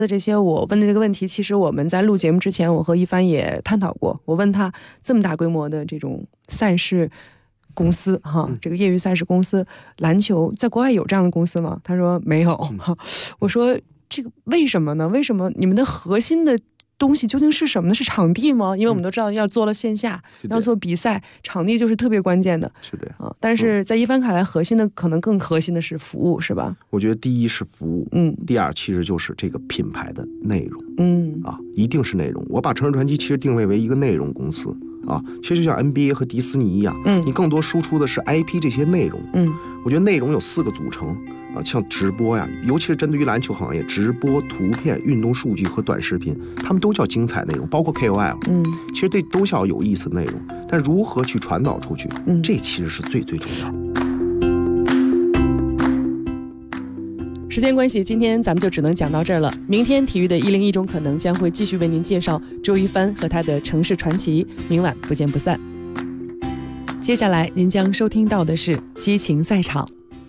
这些我问的这个问题，其实我们在录节目之前，我和一帆也探讨过。我问他这么大规模的这种赛事公司这个业余赛事公司，篮球在国外有这样的公司吗？他说没有。我说这个为什么呢？为什么你们的核心的东西究竟是什么呢？是场地吗？因为我们都知道要做了线下，要做比赛，场地就是特别关键的。 是的啊，但是在一帆看来，核心的可能更核心的是服务，是吧？ 我觉得第一是服务，第二其实就是这个品牌的内容，一定是内容。我把城市传奇其实定位为一个内容公司啊，其实就像 NBA 和迪士尼一样，你更多输出的是 IP 这些内容。我觉得内容有4个组成啊，像直播呀，尤其是针对于篮球行业，直播、图片、运动数据和短视频，他们都叫精彩内容，包括 KOL。其实这都叫有意思的内容，但如何去传导出去，这其实是最重要的。 时间关系，今天咱们就只能讲到这儿了。明天体育的101种可能将会继续为您介绍周一帆和他的城市传奇，明晚不见不散。接下来您将收听到的是激情赛场。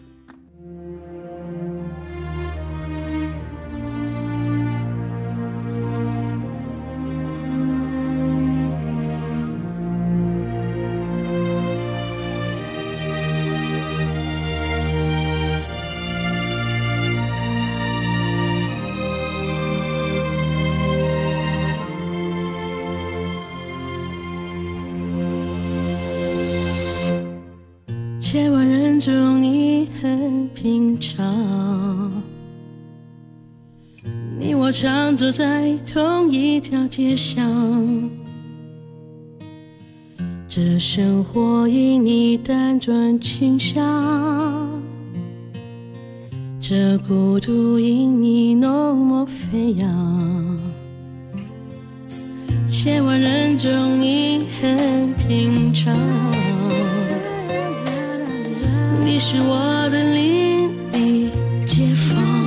千万人中你很平常，你我常走在同一条街上，这生活因你单转倾向，这孤独因你浓墨飞扬。千万人中你很平常，你是我的邻里街坊，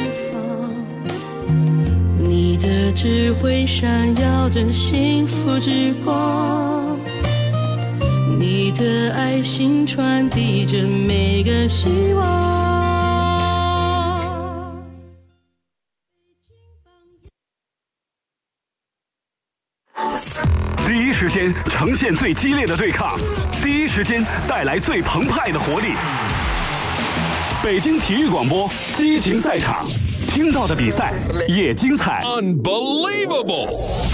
你的智慧闪耀着幸福之光，你的爱心传递着每个希望。 第一时间呈现最激烈的对抗，第一时间带来最澎湃的活力。北京体育广播激情赛场，听到的比赛也精彩。 Unbelievable！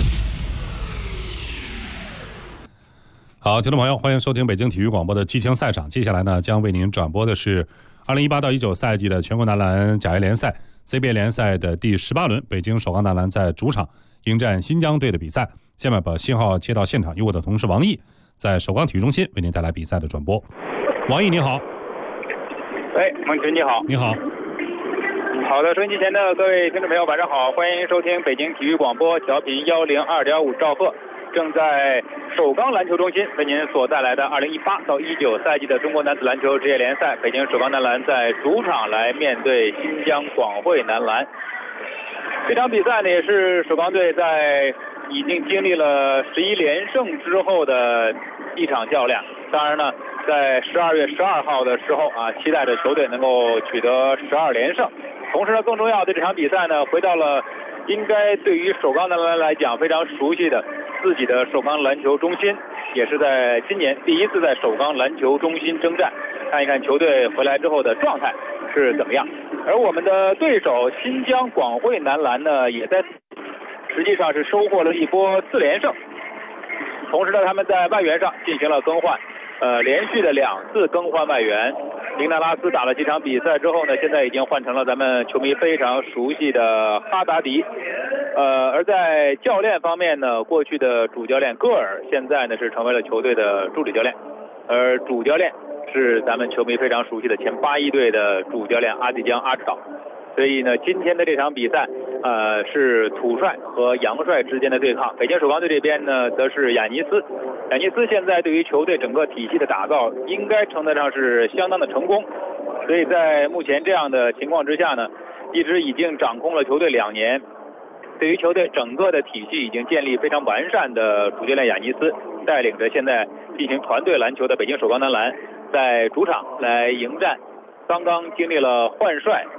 好，听众朋友，欢迎收听北京体育广播的激情赛场。接下来呢，将为您转播的是2018到19赛季的全国男篮甲 A 联赛 CBA 联赛的第18轮，北京首钢男篮在主场迎战新疆队的比赛。下面把信号接到现场，由我的同事王毅在首钢体育中心为您带来比赛的转播。王毅你好。 孟群你好。 你好。 好的，收音机前的各位听众朋友晚上好，欢迎收听北京体育广播调频102.5兆赫，正在首钢篮球中心为您所带来的2018到19赛季的中国男子篮球职业联赛，北京首钢男篮在主场来面对新疆广汇男篮。这场比赛呢，也是首钢队在已经经历了11连胜之后的一场较量。当然呢，在12月12号的时候期待着球队能够取得12连胜。同时呢，更重要的这场比赛呢，回到了应该对于首钢男篮来讲非常熟悉的自己的首钢篮球中心，也是在今年第一次在首钢篮球中心征战，看一看球队回来之后的状态是怎么样。而我们的对手新疆广汇男篮呢，也在实际上是收获了一波4连胜。同时呢，他们在外援上进行了更换，连续的2次更换外援。林纳拉斯打了几场比赛之后呢，现在已经换成了咱们球迷非常熟悉的哈达迪。而在教练方面呢，过去的主教练戈尔现在呢是成为了球队的助理教练，而主教练是咱们球迷非常熟悉的前81队的主教练阿迪江阿指导。所以呢，今天的这场比赛是土帅和洋帅之间的对抗。北京首钢队这边呢，则是亚尼斯。亚尼斯现在对于球队整个体系的打造，应该称得上是相当的成功。所以在目前这样的情况之下呢，一直已经掌控了球队2年，对于球队整个的体系已经建立非常完善的主教练亚尼斯，带领着现在进行团队篮球的北京首钢男篮，在主场来迎战刚刚经历了换帅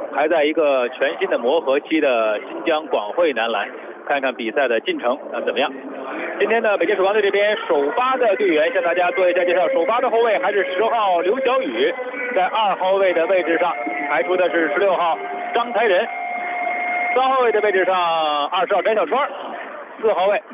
还在一个全新的磨合期的新疆广汇男篮，看看比赛的进程怎么样。今天呢，北京首钢队这边首发的队员向大家做一下介绍。首发的后卫还是10号刘晓宇，在2号位的位置上排出的是16号张才仁，3号位的位置上20号翟小川，4号位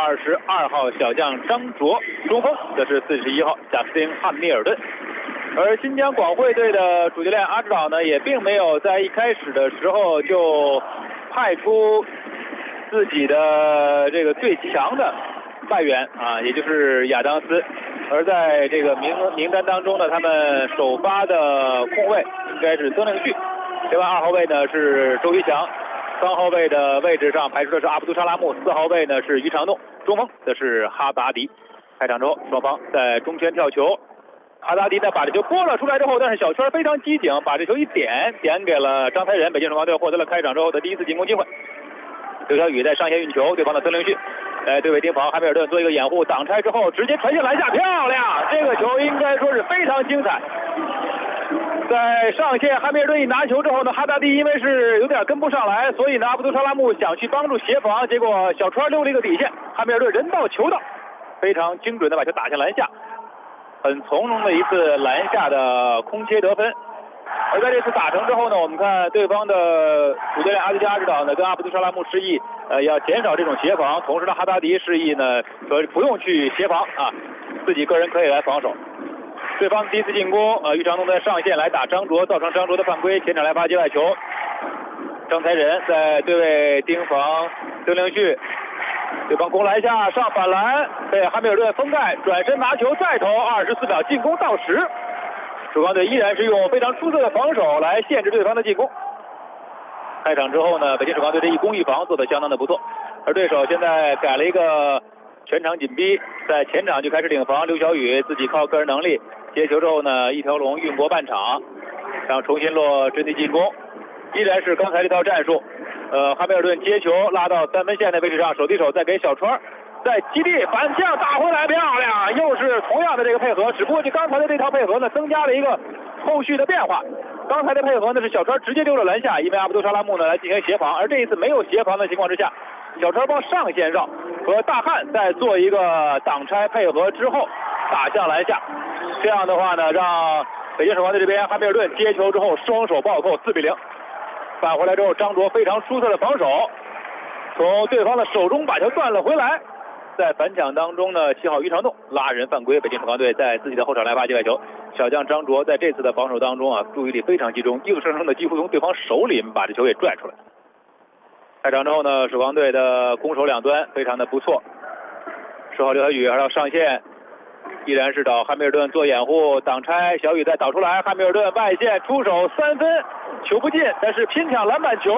22号小将张卓，中锋则是41号贾斯汀汉密尔顿。而新疆广汇队的主教练阿指导呢，也并没有在一开始的时候就派出自己的这个最强的外援也就是亚当斯，而在这个名单当中呢，他们首发的控卫应该是曾令旭，另外2号位呢是周一翔，3号位的位置上排出的是阿卜杜沙拉木，4号位呢是于长栋，中锋则是哈达迪。开场之后，双方在中圈跳球，哈达迪呢把这球拨了出来之后，但是小圈非常机警，把这球一点给了张才仁，北京首钢队获得了开场之后的第一次进攻机会。刘晓宇在上线运球，对方的曾令旭对位盯防，汉密尔顿做一个掩护，挡拆之后直接传进篮下，漂亮！这个球应该说是非常精彩。在上线，汉密尔顿一拿球之后呢，哈达迪因为是有点跟不上来，所以呢阿卜杜沙拉木想去帮助协防，结果小川溜了一个底线，汉密尔顿人到球到，非常精准的把球打向篮下，很从容的一次篮下的空切得分。而在这次打成之后呢，我们看对方的主教练阿迪加指导呢，跟阿卜杜沙拉木示意要减少这种协防，同时呢哈达迪示意呢说不用去协防自己个人可以来防守。对方第一次进攻于长栋在上线来打张卓，造成张卓的犯规，前场来发界外球，张才仁在对位盯防曾令旭，对方攻篮下上反篮，被汉密尔顿封盖，转身拿球再投，24秒进攻到10。首钢队依然是用非常出色的防守来限制对方的进攻。开场之后呢，北京首钢队这一攻一防做得相当的不错，而对手现在改了一个全场紧逼，在前场就开始领防，刘晓宇自己靠个人能力接球之后呢，一条龙运过半场，然后重新落阵地进攻，依然是刚才这套战术。汉密尔顿接球拉到3分线的位置上，手递手再给小川，在基地反向打回来，漂亮！又是同样的这个配合，只不过就刚才的这套配合呢，增加了一个后续的变化。刚才的配合呢是小川直接丢了篮下，因为阿卜杜沙拉木呢来进行协防，而这一次没有协防的情况之下，小川帮上线绕，和大汉在做一个挡拆配合之后打向篮下，这样的话呢，让北京首钢队这边汉密尔顿接球之后双手暴扣4比0。返回来之后，张卓非常出色的防守，从对方的手中把球断了回来。在反抢当中呢，7号于长栋拉人犯规，北京首钢队在自己的后场来发界外球，小将张卓在这次的防守当中注意力非常集中，硬生生的几乎从对方手里把这球给拽出来。开场之后呢，首钢队的攻守两端非常的不错，10号刘晓宇还要上线，依然是找汉密尔顿做掩护挡拆，小宇再导出来，汉密尔顿外线出手3分，球不进，但是拼抢篮板球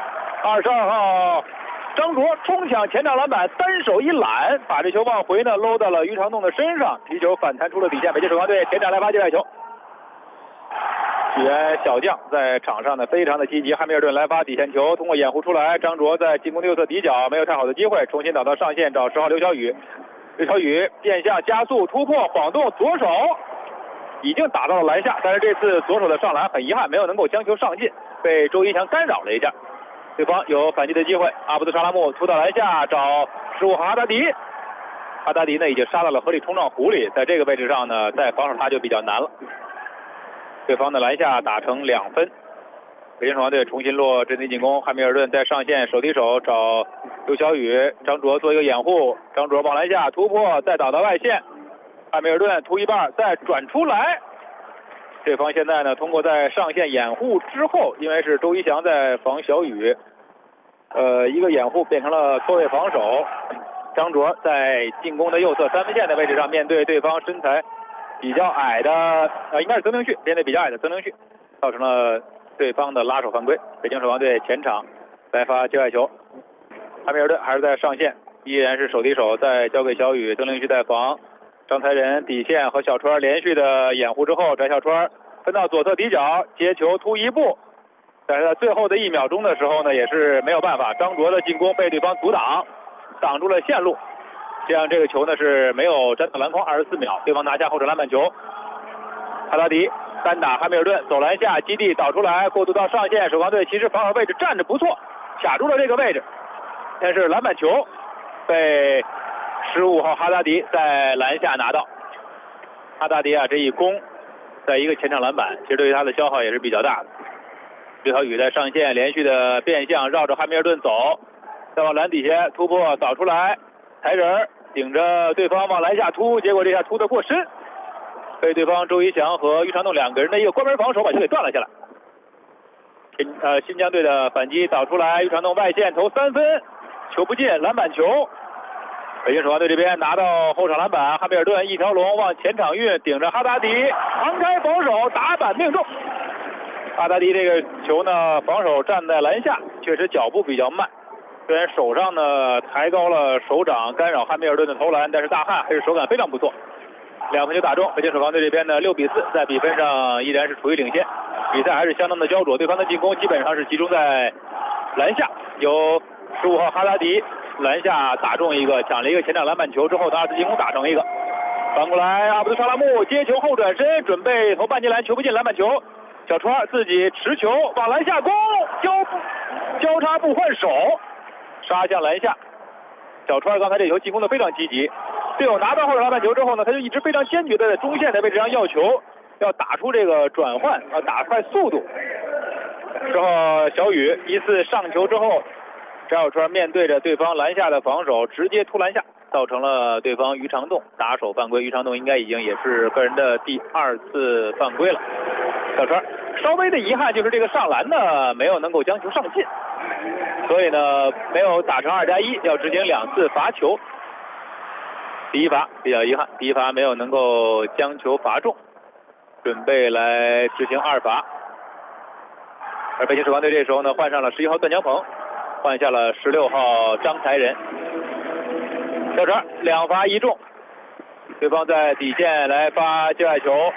，22号张卓冲抢前场篮板，单手一揽，把这球往回呢搂到了于长栋的身上，皮球反弹出了底线，北京首钢队前场来发界外球。许源小将在场上呢非常的积极，汉密尔顿来发底线球，通过掩护出来，张卓在进攻的右侧底角没有太好的机会，重新导到上线找10号刘晓宇，刘晓宇变向加速突破晃动左手，已经打到了篮下，但是这次左手的上篮很遗憾没有能够将球上进，被周一翔干扰了一下。对方有反击的机会，阿卜杜沙拉木突到篮下找15号哈达迪，哈达迪呢已经杀到了合理冲撞湖里，在这个位置上呢再防守他就比较难了。对方的篮下打成2分，北京首钢队重新落阵地进攻，汉密尔顿在上线手递手找刘晓宇，张卓做一个掩护，张卓往篮下突破再导到外线，汉密尔顿突一半再转出来。对方现在呢，通过在上线掩护之后，因为是周一翔在防小宇，一个掩护变成了错位防守。张卓在进攻的右侧3分线的位置上，面对对方身材比较矮的，应该是曾令旭，面对比较矮的曾令旭，造成了对方的拉手犯规。北京首钢队前场来发界外球，汉密尔顿还是在上线，依然是手递手再交给小宇，曾令旭在防。张才仁底线和小川连续的掩护之后，翟小川分到左侧底角接球突一步，但是在最后的1秒钟的时候呢，也是没有办法，张卓的进攻被对方阻挡，挡住了线路，这样这个球呢是没有沾到篮筐，24秒，对方拿下后场篮板球。 哈达迪单打汉密尔顿，走篮下基地导出来，过渡到上线，首钢队其实防守位置站着不错，卡住了这个位置，但是篮板球被15号哈达迪在篮下拿到。哈达迪啊，这一攻在一个前场篮板，其实对于他的消耗也是比较大的。刘晓宇在上线连续的变向，绕着汉密尔顿走，再往篮底下突破导出来，抬人顶着对方往篮下突，结果这下突得过深，被对方周一翔和于长栋两个人的一个关门防守把球给断了下来。新疆队的反击导出来，于长栋外线投3分，球不进，篮板球。北京首钢队这边拿到后场篮板，汉密尔顿一条龙往前场运，顶着哈达迪昂开防守，打板命中。哈达迪这个球呢，防守站在篮下，确实脚步比较慢，虽然手上呢抬高了手掌干扰汉密尔顿的投篮，但是大汉还是手感非常不错。2分球打中，北京首钢队这边呢6比4，在比分上依然是处于领先。比赛还是相当的焦灼，对方的进攻基本上是集中在篮下，由15号哈达迪篮下打中一个，抢了一个前场篮板球之后，他二次进攻打成一个。反过来，阿卜杜沙拉木接球后转身，准备投半截篮，球不进，篮板球。小川自己持球往篮下攻，交叉步换手，杀向篮下。小川刚才这球进攻的非常积极，队友拿到后场篮板球之后呢，他就一直非常坚决的在中线的位置上要球，要打出这个转换，打快速度。之后小雨一次上球之后，张小川面对着对方篮下的防守，直接突篮下，造成了对方于长栋打手犯规。于长栋应该已经也是个人的第2次犯规了。小川稍微的遗憾就是这个上篮呢没有能够将球上进，所以呢没有打成2+1，要执行2次罚球。第一罚比较遗憾，第一罚没有能够将球罚中，准备来执行2罚。而北京首钢队这时候呢换上了11号段江鹏，换下了16号张才仁。小川2罚1中，对方在底线来发界外球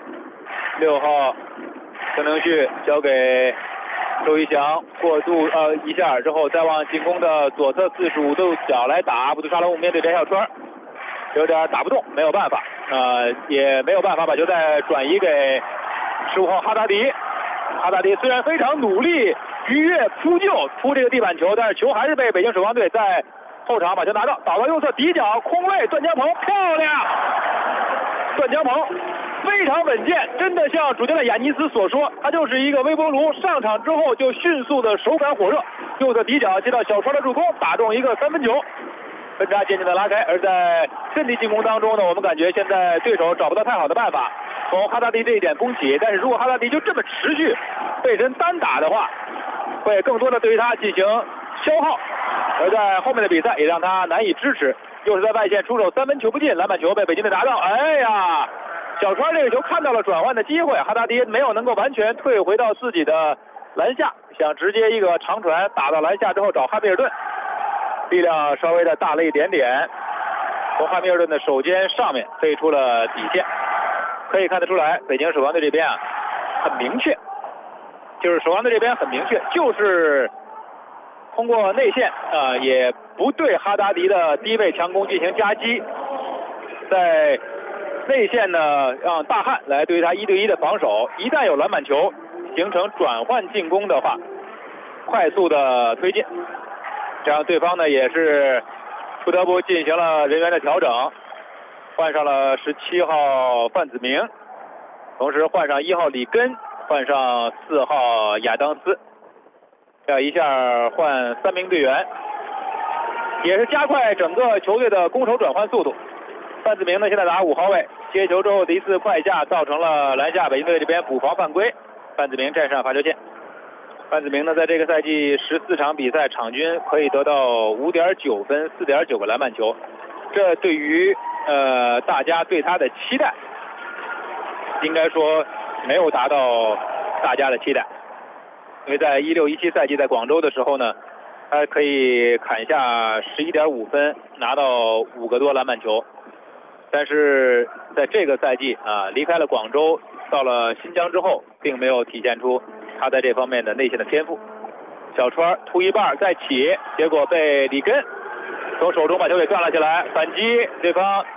，6号曾能旭交给周一翔，过渡一下之后再往进攻的左侧45度角来打，阿卜杜沙拉木面对翟小川有点打不动，没有办法，也没有办法把球再转移给15号哈达迪。哈达迪虽然非常努力逾越扑救扑这个地板球，但是球还是被北京首钢队在后场把球拿到，倒到右侧底角空位，段江鹏漂亮，段江鹏非常稳健，真的像主教练雅尼斯所说，他就是一个微波炉，上场之后就迅速的手感火热，右侧底角接到小川的助攻，打中一个3分球，分差渐渐的拉开。而在阵地进攻当中呢，我们感觉现在对手找不到太好的办法从哈达迪这一点攻起，但是如果哈达迪就这么持续背身单打的话，会更多的对于他进行消耗，而在后面的比赛也让他难以支持。又是在外线出手3分球不进，篮板球被北京队拿到，哎呀，小川这个球看到了转换的机会，哈达迪没有能够完全退回到自己的篮下，想直接一个长传打到篮下之后找汉密尔顿，力量稍微的大了一点点，从汉密尔顿的手尖上面飞出了底线。可以看得出来，北京首钢队这边啊很明确，就是首钢队这边很明确，就是通过内线也不对哈达迪的低位强攻进行夹击，在内线呢让大汉来对他1对1的防守，一旦有篮板球形成转换进攻的话，快速的推进，这样对方呢也是不得不进行了人员的调整，换上了17号范子铭，同时换上1号里根，换上4号亚当斯，这样一下换3名队员，也是加快整个球队的攻守转换速度。范子铭呢现在打5号位，接球之后的一次快下造成了篮下北京队这边补防犯规，范子铭站上罚球线。范子铭呢在这个赛季14场比赛场均可以得到 5.9 分 4.9 个篮板球，这对于大家对他的期待应该说没有达到大家的期待，因为在16-17赛季在广州的时候呢，他可以砍下 11.5 分拿到5个多篮板球，但是在这个赛季离开了广州到了新疆之后，并没有体现出他在这方面的内线的天赋。小川突一半再起，结果被里根从手中把球给断了下来，反击对方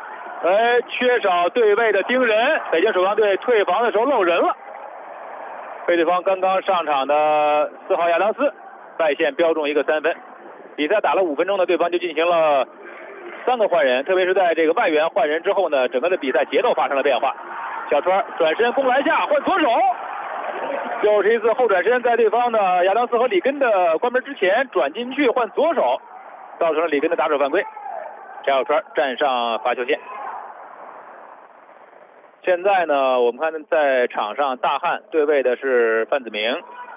缺少对位的盯人，北京首钢队退防的时候漏人了。被对方刚刚上场的4号亚当斯外线标中一个3分。比赛打了5分钟呢，对方就进行了3个换人，特别是在这个外援换人之后呢，整个的比赛节奏发生了变化。小川转身攻篮下换左手，又是一次后转身，在对方的亚当斯和里根的关门之前转进去换左手，造成了里根的打手犯规。翟小川站上罚球线。现在呢，我们看在场上大汉对位的是范子铭，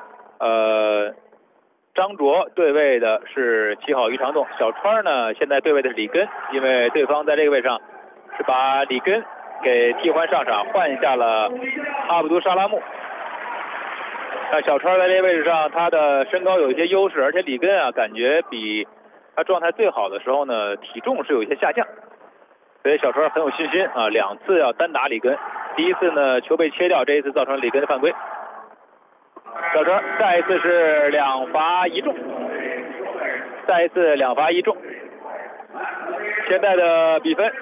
张卓对位的是7号于长栋，小川呢现在对位的是里根，因为对方在这个位置上是把里根给替换上场，换下了阿卜杜沙拉木。那小川在这个位置上，他的身高有一些优势，而且里根啊，感觉比他状态最好的时候呢，体重是有一些下降。所以小川很有信心啊，2次要单打里根，第一次呢球被切掉，这一次造成里根的犯规。小川再一次是2罚1中，再一次2罚1中。现在的比分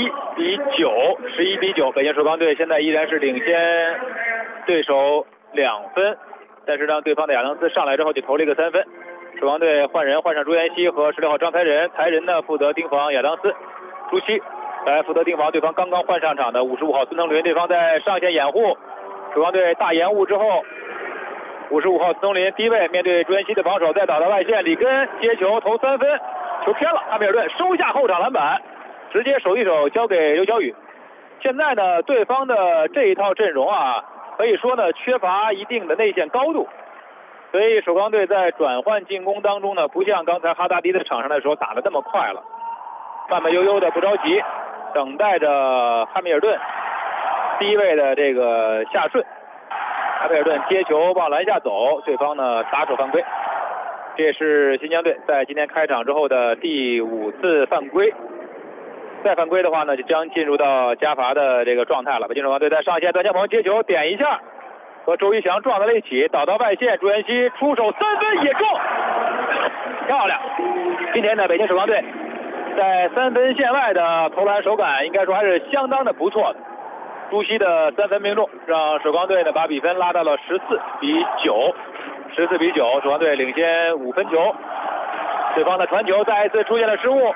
11-9，11比9，北京首钢队现在依然是领先对手2分，但是让对方的亚当斯上来之后就投了一个3分。首钢队换人，换上朱彦西和16号张才仁，才仁呢负责盯防亚当斯，朱熹来负责盯防对方刚刚换上场的55号孙腾林，对方在上线掩护，首钢队大延误之后，55号孙腾林低位面对朱彦西的防守，再倒到外线，里根接球投3分，球偏了，汉密尔顿收下后场篮板，直接手一手交给刘晓宇。现在呢，对方的这一套阵容啊，可以说呢缺乏一定的内线高度，所以首钢队在转换进攻当中呢，不像刚才哈达迪的场上的时候打得那么快了，慢慢悠悠的不着急，等待着汉密尔顿低位的这个下顺。汉密尔顿接球往篮下走，对方呢打手犯规。这是新疆队在今天开场之后的第5次犯规。再犯规的话呢，就将进入到加罚的这个状态了。北京首钢队在上线，段江鹏接球点一下，和周一翔撞在了一起，倒到外线，朱彦西出手3分也中，漂亮！今天呢，北京首钢队在3分线外的投篮手感应该说还是相当的不错的。朱熹的3分命中，让首钢队呢把比分拉到了14比9，14比9，首钢队领先5分球。对方的传球再一次出现了失误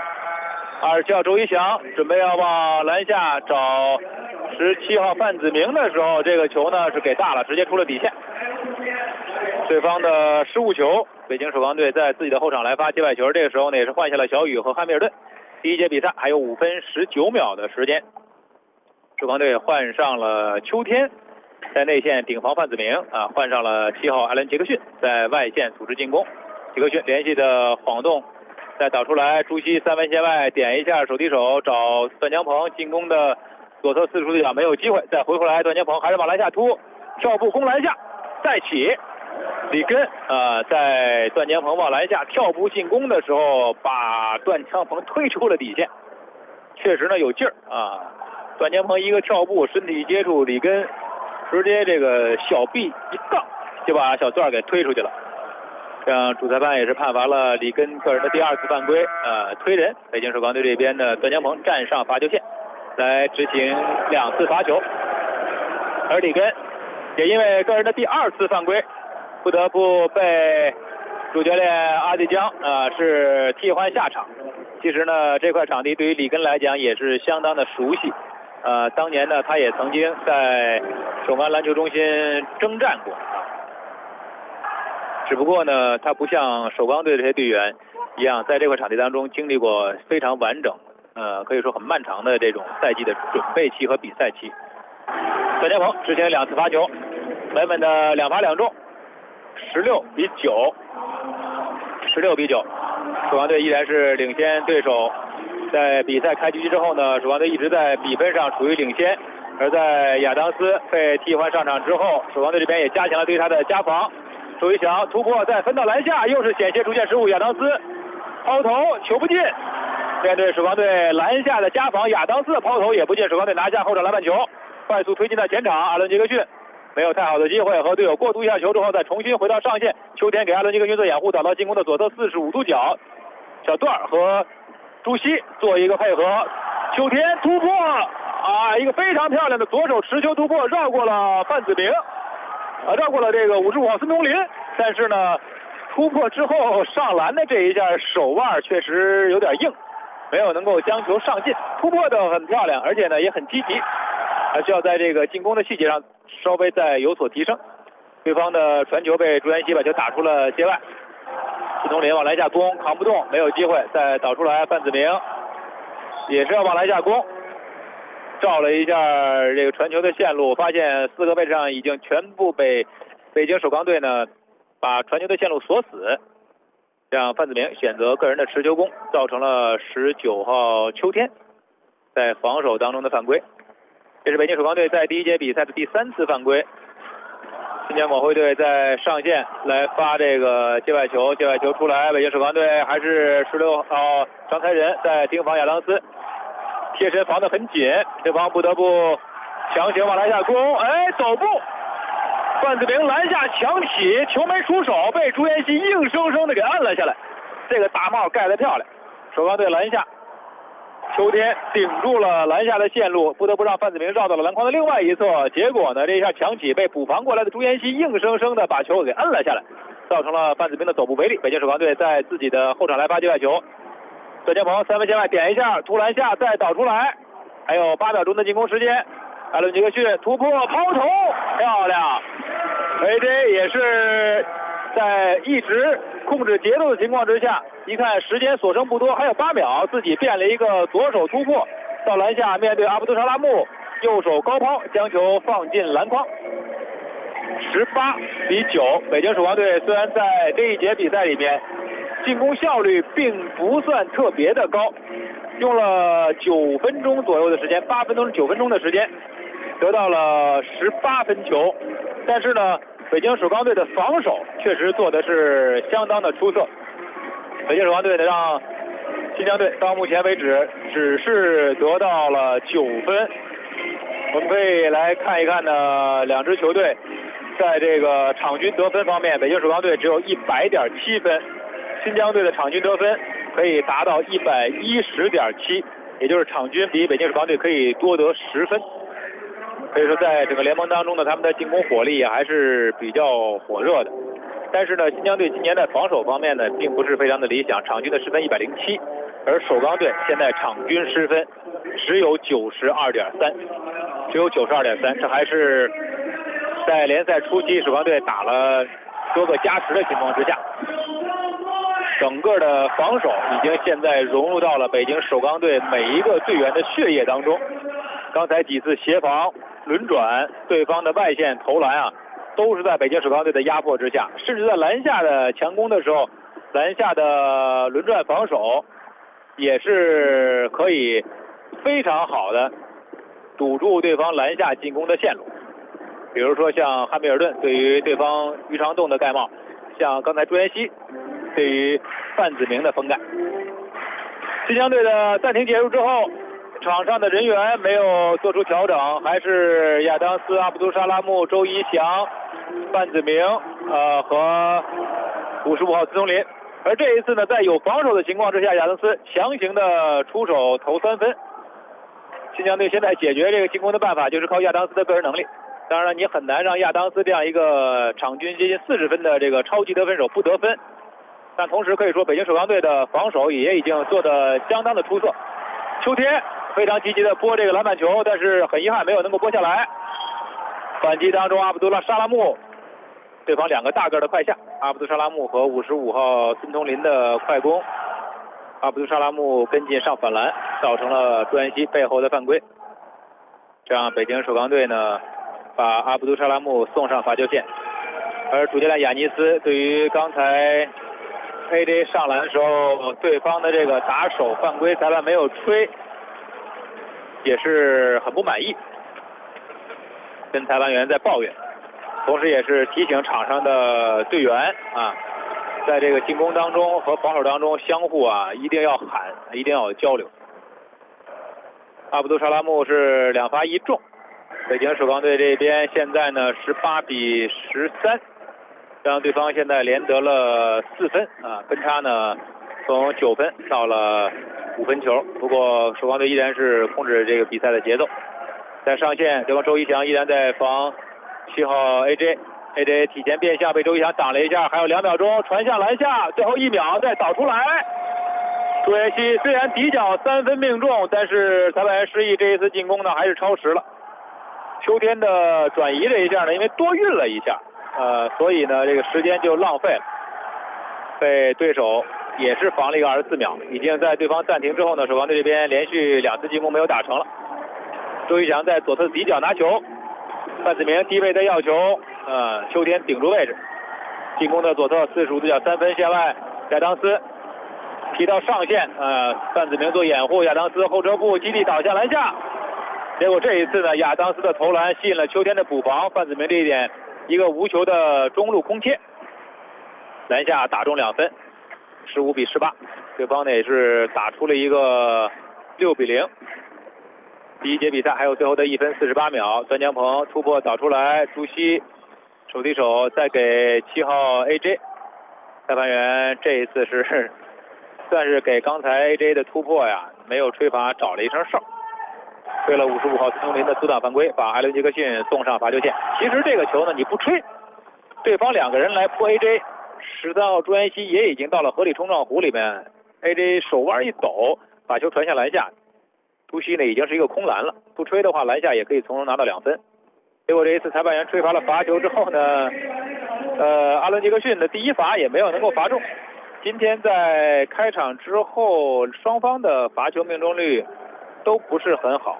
，27号周一翔准备要往篮下找17号范子铭的时候，这个球呢是给大了，直接出了底线。对方的失误球，北京首钢队在自己的后场来发界外球，这个时候呢也是换下了小雨和汉密尔顿。第一节比赛还有5分19秒的时间，首钢队换上了秋天在内线顶防范子铭啊，换上了7号艾伦杰克逊在外线组织进攻。杰克逊联系的晃动，再导出来，朱熹3分线外点一下手递手找段江鹏，进攻的左侧4处对角没有机会，再回过来段江鹏还是往篮下突，跳步攻篮下再起，里根在段江鹏往篮下跳步进攻的时候把段江鹏推出了底线，确实呢有劲儿啊，段江鹏一个跳步身体接触里根，直接这个小臂一杠就把小段给推出去了。这样主裁判也是判罚了里根个人的第2次犯规，推人。北京首钢队这边的段江鹏站上罚球线来执行2次罚球，而里根也因为个人的第2次犯规，不得不被主教练阿迪江是替换下场。其实呢，这块场地对于里根来讲也是相当的熟悉，当年呢他也曾经在首钢篮球中心征战过。只不过呢，他不像首钢队这些队员一样，在这块场地当中经历过非常完整，可以说很漫长的这种赛季的准备期和比赛期。段江鹏执行2次罚球，稳稳的2罚2中，16比9，16比9，首钢队依然是领先对手。在比赛开局之后呢，首钢队一直在比分上处于领先，而在亚当斯被替换上场之后，首钢队这边也加强了对他的加防。周一翔突破再分到篮下，又是险些出现失误，亚当斯抛投球不进，面对首钢队篮下的加防，亚当斯的抛投也不进，首钢队拿下后场篮板球，快速推进到前场，阿伦杰克逊没有太好的机会，和队友过渡一下球之后再重新回到上线，秋天给阿伦杰克逊做掩护，导到进攻的左侧45度角，小段和朱熹做一个配合， 秋天突破啊，一个非常漂亮的左手持球突破，绕过了范子铭，绕过了这个55号孙东林，但是呢，突破之后上篮的这一下手腕确实有点硬，没有能够将球上进。突破的很漂亮，而且呢也很积极，还需要在这个进攻的细节上稍微再有所提升。对方的传球被朱彦西把球打出了界外，孙东林往篮下攻，扛不动，没有机会，再导出来范子铭也是要往篮下攻，照了一下这个传球的线路，发现4个位置上已经全部被北京首钢队呢把传球的线路锁死，让范子铭选择个人的持球攻，造成了19号秋天在防守当中的犯规。这是北京首钢队在第1节比赛的第3次犯规。新疆广汇队在上线来发这个界外球，界外球出来，北京首钢队还是16号张才仁在盯防亚当斯，贴身防得很紧，对方不得不强行往篮下攻，走步，范子铭篮下抢起，球没出手，被朱彦西硬生生的给按了下来，这个大帽盖得漂亮，首钢队篮下。秋天顶住了篮下的线路，不得不让范子铭绕到了篮筐的另外一侧，结果呢这一下抢起被补防过来的朱彦西硬生生的把球给摁了下来，造成了范子铭的走步违例。北京首钢队在自己的后场来发界外球，段建鹏3分线外点一下，突篮下再导出来，还有8秒钟的进攻时间，艾伦杰克逊突破抛投，漂亮。AJ 也是在一直控制节奏的情况之下，一看时间所剩不多，还有8秒，自己变了一个左手突破到篮下，面对阿卜杜沙拉木，右手高抛将球放进篮筐。18-9，北京首钢队虽然在这一节比赛里面进攻效率并不算特别的高，用了9分钟左右的时间，8分钟9分钟的时间得到了18分球，但是呢北京首钢队的防守确实做的是相当的出色。北京首钢队呢让新疆队到目前为止只是得到了9分。我们可以来看一看呢，两支球队在这个场均得分方面，北京首钢队只有100.7分，新疆队的场均得分可以达到110.7，也就是场均比北京首钢队可以多得10分。可以说在整个联盟当中呢，他们的进攻火力还是比较火热的。但是呢，新疆队今年在防守方面呢，并不是非常的理想，场均的失分107，而首钢队现在场均失分只有92.3，这还是在联赛初期首钢队打了多个加时的情况之下，整个的防守已经现在融入到了北京首钢队每一个队员的血液当中。刚才几次协防轮转，对方的外线投篮都是在北京首钢队的压迫之下，甚至在篮下的强攻的时候，篮下的轮转防守也是可以非常好的堵住对方篮下进攻的线路。比如说像汉密尔顿对于对方于长栋的盖帽，像刚才朱彦西对于范子铭的封盖。新疆队的暂停结束之后，场上的人员没有做出调整，还是亚当斯、阿卜杜沙拉木、周一翔、范子铭和55号孙东林。而这一次呢，在有防守的情况之下，亚当斯强行的出手投3分。新疆队现在解决这个进攻的办法就是靠亚当斯的个人能力。当然了，你很难让亚当斯这样一个场均接近40分的这个超级得分手不得分。但同时可以说，北京首钢队的防守也已经做得相当的出色。秋天非常积极的拨这个篮板球，但是很遗憾没有能够拨下来。反击当中，阿卜杜沙拉木对方2个大个的快下，阿卜杜沙拉木和55号孙东林的快攻，阿卜杜沙拉木跟进上反篮，造成了朱彦西背后的犯规。这样北京首钢队呢把阿卜杜沙拉木送上罚球线，而主教练亚尼斯对于刚才 AJ 上篮的时候对方的这个打手犯规裁判没有吹，也是很不满意，跟裁判员在抱怨，同时也是提醒场上的队员在这个进攻当中和防守当中相互一定要喊，一定要有交流。阿卜杜沙拉木是2罚1中，北京首钢队这边现在呢18-13，让对方现在连得了4分分差呢从9分到了 5分球。不过守望队依然是控制这个比赛的节奏。在上线，对方周一翔依然在防7号 AJ 提前变向被周一翔挡了一下，还有2秒钟传向篮下，最后1秒再导出来。朱彦曦虽然底角3分命中，但是裁判员示意这一次进攻呢还是超时了。秋天的转移这一下呢，因为多运了一下，所以呢这个时间就浪费了，被对手也是防了一个24秒。已经在对方暂停之后呢，守望队这边连续2次进攻没有打成了。周一翔在左侧底角拿球，范子铭低位的要球，秋天顶住位置，进攻的左侧45度角3分线外，亚当斯提到上线，范子铭做掩护，亚当斯后撤步基地倒下篮下。结果这一次呢，亚当斯的投篮吸引了秋天的补防，范子铭这一点一个无球的中路空切，篮下打中2分，15比18。对方呢也是打出了一个6比0。第一节比赛还有最后的1分48秒，段江鹏突破导出来，朱熹手递手再给7号 AJ。裁判员这一次是算是给刚才 AJ 的突破呀没有吹罚，找了一声哨，吹了55号孙兴民的阻挡犯规，把艾伦杰克逊送上罚球线。其实这个球呢你不吹，对方2个人来扑 AJ，13号朱彦曦也已经到了合理冲撞弧里面， AJ 手腕一抖把球传下篮下，朱熹呢已经是一个空篮了，不吹的话篮下也可以从容拿到2分。结果这一次裁判员吹罚了罚球之后呢，阿伦杰克逊的第一罚也没有能够罚中。今天在开场之后双方的罚球命中率都不是很好，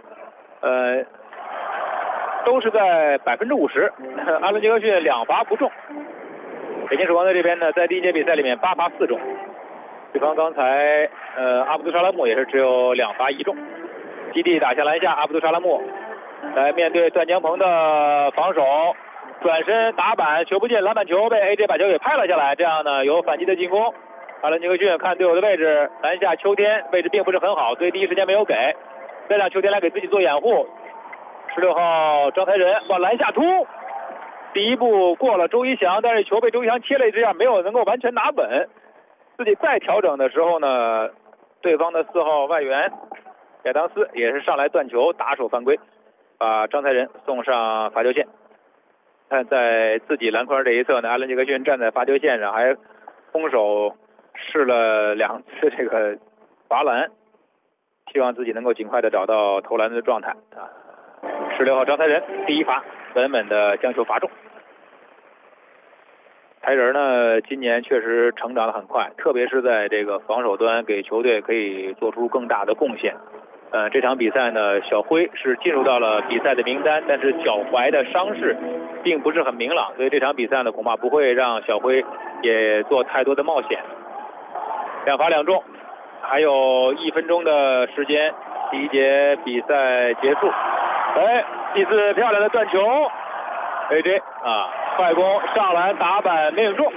都是在50%。阿伦杰克逊2罚不中。北京守望队这边呢，在第一节比赛里面8罚4中，对方刚才阿卜杜沙拉木也是只有2罚1中。基地打下篮下，阿卜杜沙拉木来面对段江鹏的防守，转身打板球不进，篮板球被 AJ 把球给拍了下来，这样呢有反击的进攻。阿伦杰克逊看队友的位置，篮下秋天位置并不是很好，所以第一时间没有给，再让秋天来给自己做掩护。16号张才仁往篮下突，第一步过了周一翔，但是球被周一翔切了一下，没有能够完全拿稳。自己再调整的时候呢，对方的4号外援亚当斯也是上来断球打手犯规，把张才仁送上罚球线。看在自己篮筐这一侧呢，阿伦杰克逊站在罚球线上，还空手试了2次这个罚篮，希望自己能够尽快的找到投篮的状态啊。16号张才仁第一罚稳稳的将球罚中。才仁呢今年确实成长得很快，特别是在这个防守端给球队可以做出更大的贡献。这场比赛呢，小辉是进入到了比赛的名单，但是脚踝的伤势并不是很明朗，所以这场比赛呢恐怕不会让小辉也做太多的冒险。2罚2中，还有1分钟的时间，第一节比赛结束。一次漂亮的断球 ，AJ 快攻上篮打板命中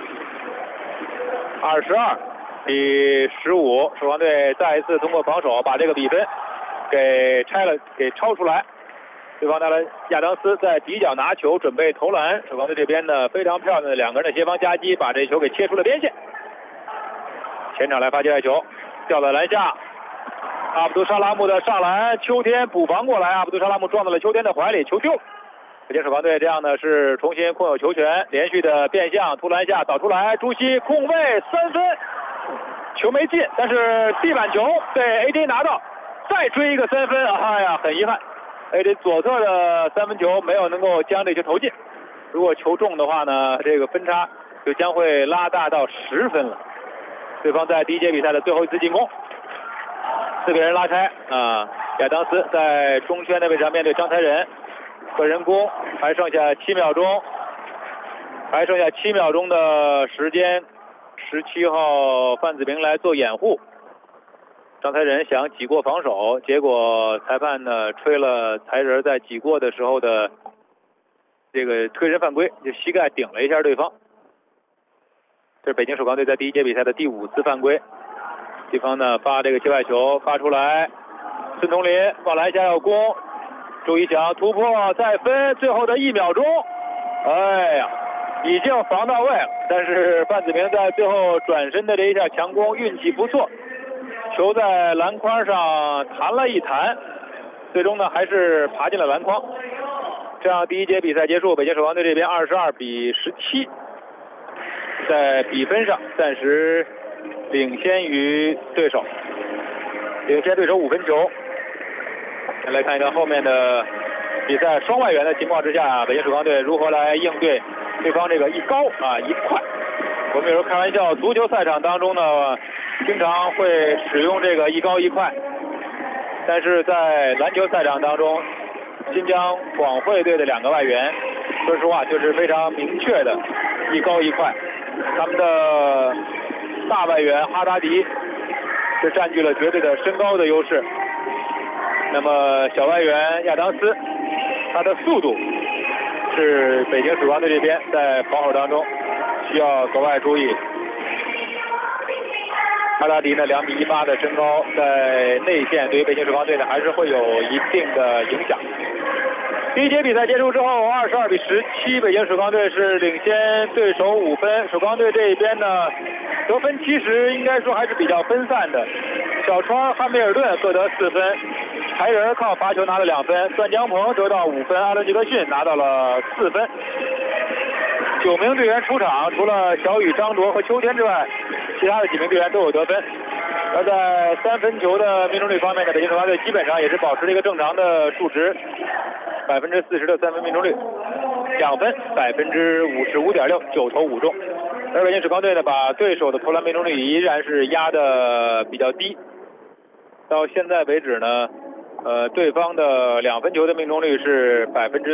，22比15，守望队再一次通过防守把这个比分给超出来。对方带来亚当斯在底角拿球准备投篮，守望队这边呢非常漂亮的2个人的协防夹击，把这球给切出了边线。前场来发界外球，掉到篮下，阿卜杜沙拉木的上篮，秋天补防过来，阿卜杜沙拉木撞到了秋天的怀里，球丢。北京守望队这样呢是重新控有球权，连续的变向突篮下导出来，朱熹空位3分，球没进，但是地板球被 AJ 拿到，再追一个3分，哎呀，很遗憾 ，AJ 左侧的3分球没有能够将这球投进，如果球中的话呢，这个分差就将会拉大到10分了。对方在第一节比赛的最后一次进攻，4个人拉开亚当斯在中圈的位置上面对张才仁，个人攻，还剩下7秒钟，的时间。17号范子铭来做掩护，张才仁想挤过防守，结果裁判呢吹了才仁在挤过的时候的这个推人犯规，就膝盖顶了一下对方。这是北京守望队在第一节比赛的第5次犯规。对方呢发这个界外球发出来，孙同林往篮下要攻，周一翔突破再分，最后的1秒钟，哎呀，已经防到位了，但是范子铭在最后转身的这一下强攻运气不错， 球在篮筐上弹了一弹，最终呢还是爬进了篮筐。这样第一节比赛结束，北京首钢队这边22-17，在比分上暂时领先于对手，领先对手5分球。来看一看后面的比赛双外援的情况之下，北京首钢队如何来应对对方这个一高一快。我们有时候开玩笑，足球赛场当中呢，经常会使用这个一高一快，但是在篮球赛场当中，新疆广汇队的2个外援，说实话就是非常明确的一高一快。他们的大外援哈达迪是占据了绝对的身高的优势，那么小外援亚当斯，他的速度是北京首钢队这边在防守当中需要格外注意。哈达迪呢2.18米的身高，在内线对于北京首钢队呢还是会有一定的影响。第一节比赛结束之后，22-17，北京首钢队是领先对手5分。首钢队这一边呢，得分其实应该说还是比较分散的。小川、汉密尔顿各得4分，柴人靠罚球拿了2分，段江鹏得到5分，阿伦·杰克逊拿到了4分。9名队员出场，除了小雨、张卓和秋天之外，其他的几名队员都有得分。而在3分球的命中率方面呢，北京首钢队基本上也是保持了一个正常的数值，40%的3分命中率，2分55.6%，9投5中。而北京首钢队呢，把对手的投篮命中率依然是压得比较低。到现在为止呢，对方的2分球的命中率是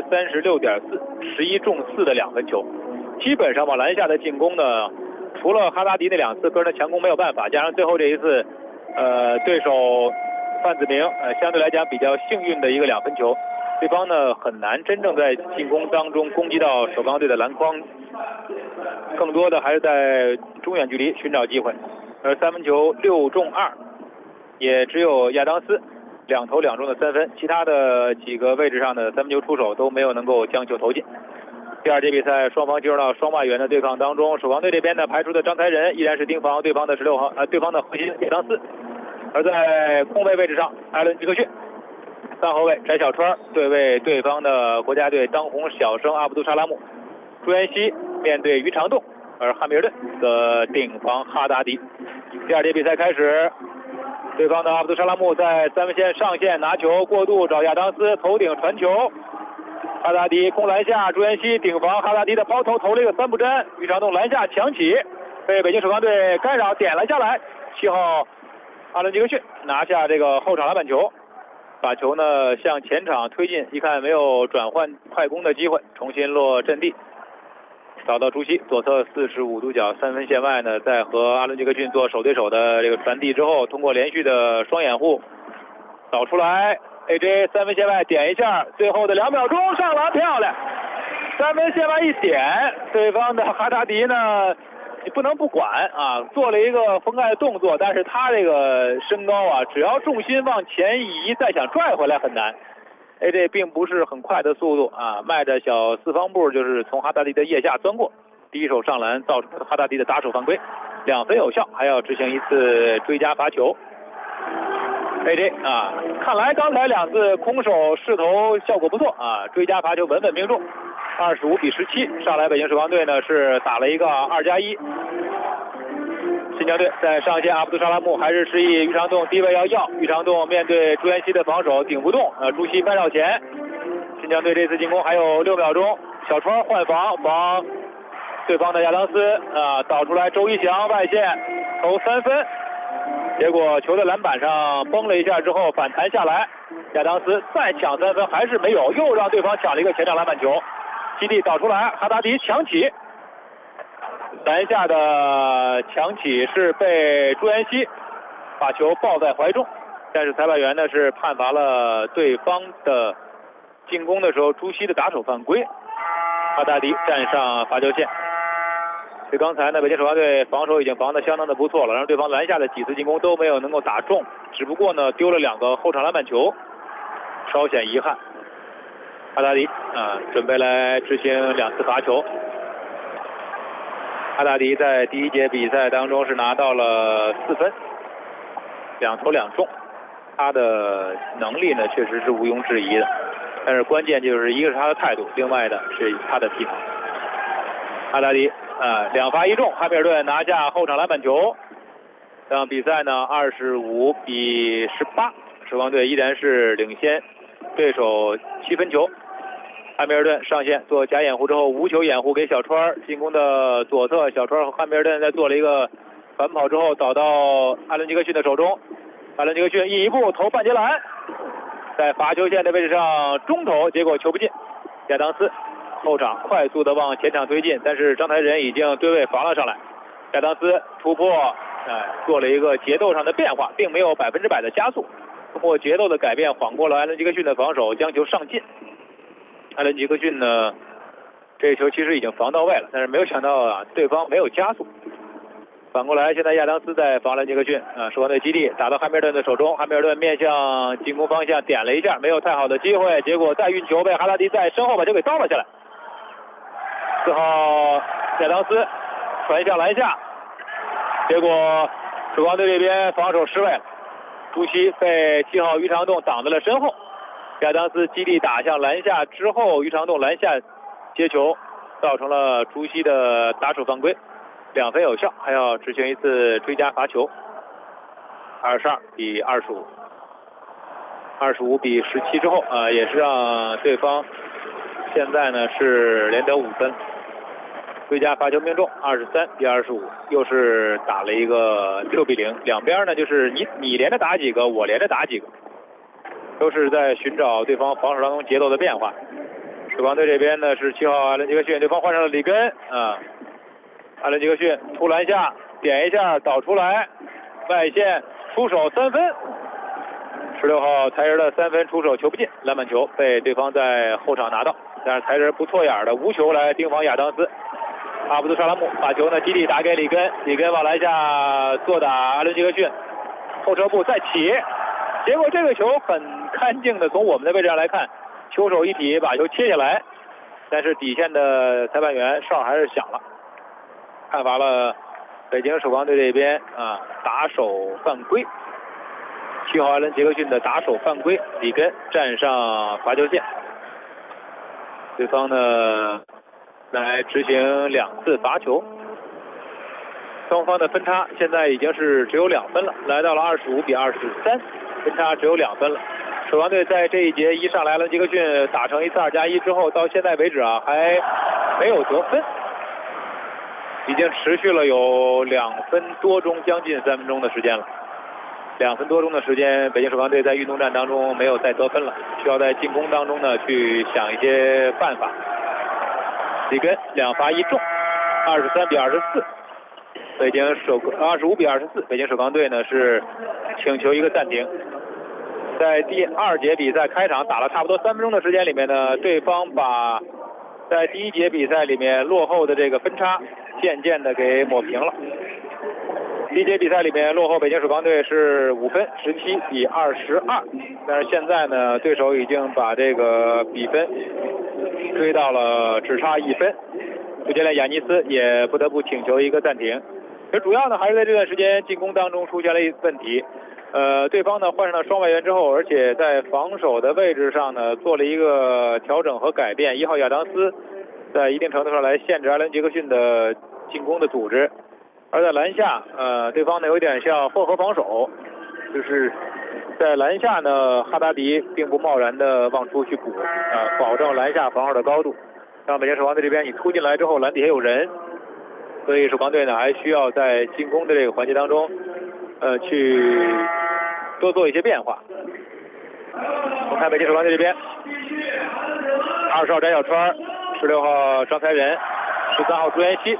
36.4%，11中4的2分球。基本上往篮下的进攻呢，除了哈达迪那2次个人的强攻没有办法，加上最后这一次，对手范子铭相对来讲比较幸运的一个2分球，对方呢很难真正在进攻当中攻击到首钢队的篮筐，更多的还是在中远距离寻找机会。而3分球6中2，也只有亚当斯2投2中的3分，其他的几个位置上的3分球出手都没有能够将球投进。第2节比赛，双方进入到双外援的对抗当中。首钢队这边呢，排出的张才仁依然是盯防对方的16号，对方的核心亚当斯。而在空位位置上，艾伦·吉克逊，3后卫翟小川对位对方的国家队当红小生阿卜杜沙拉木。朱彦西面对于长栋，而汉密尔顿则顶防哈达迪。第2节比赛开始，对方的阿卜杜沙拉木在3分线上线拿球过渡找亚当斯头顶传球。哈达迪空篮下，朱彦西顶防哈达迪的抛投，投了一个3不沾，于长栋篮下抢起，被北京首钢队干扰点了下来。7号阿伦·杰克逊拿下这个后场篮板球，把球呢向前场推进，一看没有转换快攻的机会，重新落阵地，找到朱熹左侧45度角3分线外呢，在和阿伦·杰克逊做手对手的这个传递之后，通过连续的双掩护导出来。AJ 3分线外点一下，最后的2秒钟上篮漂亮，3分线外一点，对方的哈达迪呢，你不能不管啊，做了一个封盖的动作，但是他这个身高啊，只要重心往前移，再想拽回来很难。AJ 并不是很快的速度啊，迈着小4方步就是从哈达迪的腋下钻过，第一手上篮造成哈达迪的打手犯规，2分有效，还要执行1次追加罚球。AJ 啊，看来刚才2次空手势头效果不错啊，追加罚球稳稳命中，25-17，上来北京首钢队呢是打了一个2+1。新疆队在上线阿卜杜沙拉木还是示意于长栋低位要，于长栋面对朱彦西的防守顶不动，朱熹翻绕前。新疆队这次进攻还有6秒钟，小川换防对方的亚当斯啊，导出来周一翔外线投3分。结果球在篮板上崩了一下之后反弹下来，亚当斯再抢3分还是没有，又让对方抢了一个前场篮板球。基地导出来，哈达迪抢起，篮下的抢起是被朱彦西把球抱在怀中，但是裁判员呢是判罚了对方的进攻的时候朱熹的打手犯规，哈达迪站上罚球线。对刚才呢，北京首钢队防守已经防得相当的不错了，让对方篮下的几次进攻都没有能够打中，只不过呢丢了2个后场篮板球，稍显遗憾。哈达迪准备来执行2次罚球。哈达迪在第1节比赛当中是拿到了4分， 2投2中，他的能力呢确实是毋庸置疑的。但是关键就是一个是他的态度，另外的是他的体能。哈达迪2罚1中，汉密尔顿拿下后场篮板球。这场比赛呢25比18，守望队依然是领先对手7分球。汉密尔顿上线做假掩护之后，无球掩护给小川，进攻的左侧，小川和汉密尔顿在做了一个反跑之后，倒到艾伦杰克逊的手中。艾伦杰克逊一步投半截篮，在罚球线的位置上中投，结果球不进。亚当斯后场快速的往前场推进，但是张台仁已经对位防了上来。亚当斯突破，做了一个节奏上的变化，并没有100%的加速，通过节奏的改变晃过了艾伦杰克逊的防守，将球上进。艾伦杰克逊呢，这个球其实已经防到位了，但是没有想到对方没有加速。反过来，现在亚当斯在防艾伦杰克逊，守望队基地打到汉密尔顿的手中，汉密尔顿面向进攻方向点了一下，没有太好的机会，结果再运球被哈达迪在身后把球给倒了下来。4号亚当斯传向篮下，结果守望队这边防守失位了，朱熹被7号于长栋挡在了身后。亚当斯基地打向篮下之后，于长栋篮下接球，造成了朱熹的打手犯规，2分有效，还要执行一次追加罚球。22比25， 25比17之后也是让对方现在呢是连得5分。最佳罚球命中23比25，又是打了一个6比0，两边呢就是你连着打几个，我连着打几个，都是在寻找对方防守当中节奏的变化。守望队这边呢是7号艾伦杰克逊，对方换上了里根艾伦杰克逊突篮下点一下导出来，外线出手3分，16号才仁的3分出手球不进，篮板球被对方在后场拿到，但是才仁不错眼的无球来盯防亚当斯。阿卜杜沙拉木把球呢基地打给里根，里根往篮下做打艾伦杰克逊，后撤步再起，结果这个球很干净的从我们的位置上来看，球手一体把球切下来，但是底线的裁判员哨还是响了，判罚了北京守望队这边打手犯规，7号艾伦杰克逊的打手犯规，里根站上罚球线，对方呢来执行2次罚球，双方的分差现在已经是只有2分了，来到了25比23，分差只有2分了。守望队在这一节一上来，艾伦杰克逊打成一次2+1之后，到现在为止还没有得分，已经持续了有2分多钟，将近3分钟的时间了。2分多钟的时间，北京守望队在运动战当中没有再得分了，需要在进攻当中呢去想一些办法。里根2罚1中，23比24，北京25比24，北京守望队呢是请求一个暂停。在第2节比赛开场打了差不多3分钟的时间里面呢，对方把在第1节比赛里面落后的这个分差渐渐的给抹平了。第1节比赛里面落后北京守望队是5分，17比22，但是现在呢，对手已经把这个比分追到了只差1分，主教练亚尼斯也不得不请求一个暂停。而主要呢还是在这段时间进攻当中出现了一问题，对方呢换上了双外援之后，而且在防守的位置上呢做了一个调整和改变。1号亚当斯在一定程度上来限制艾伦杰克逊的进攻的组织，而在篮下对方呢有点像混合防守，就是在篮下呢哈达迪并不贸然的往出去补，保证篮下防守的高度。像北京守望队这边你突进来之后篮底下有人，所以守望队呢还需要在进攻的这个环节当中去多做一些变化。我看北京守望队这边20号翟小川，16号张才仁，13号朱彦西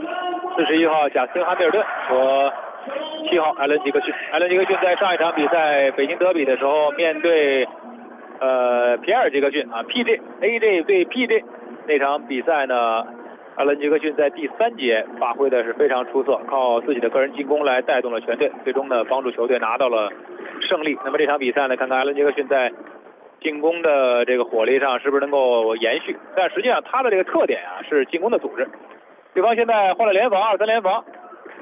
，41号贾斯汀汉密尔顿和7号艾伦杰克逊。艾伦杰克逊在上一场比赛北京德比的时候面对皮埃尔杰克逊PJ AJ 对 PJ 那场比赛呢，艾伦杰克逊在第3节发挥的是非常出色，靠自己的个人进攻来带动了全队，最终呢帮助球队拿到了胜利。那么这场比赛呢，看看艾伦杰克逊在进攻的这个火力上是不是能够延续，但实际上他的这个特点是进攻的组织。对方现在换了联防，2-3联防，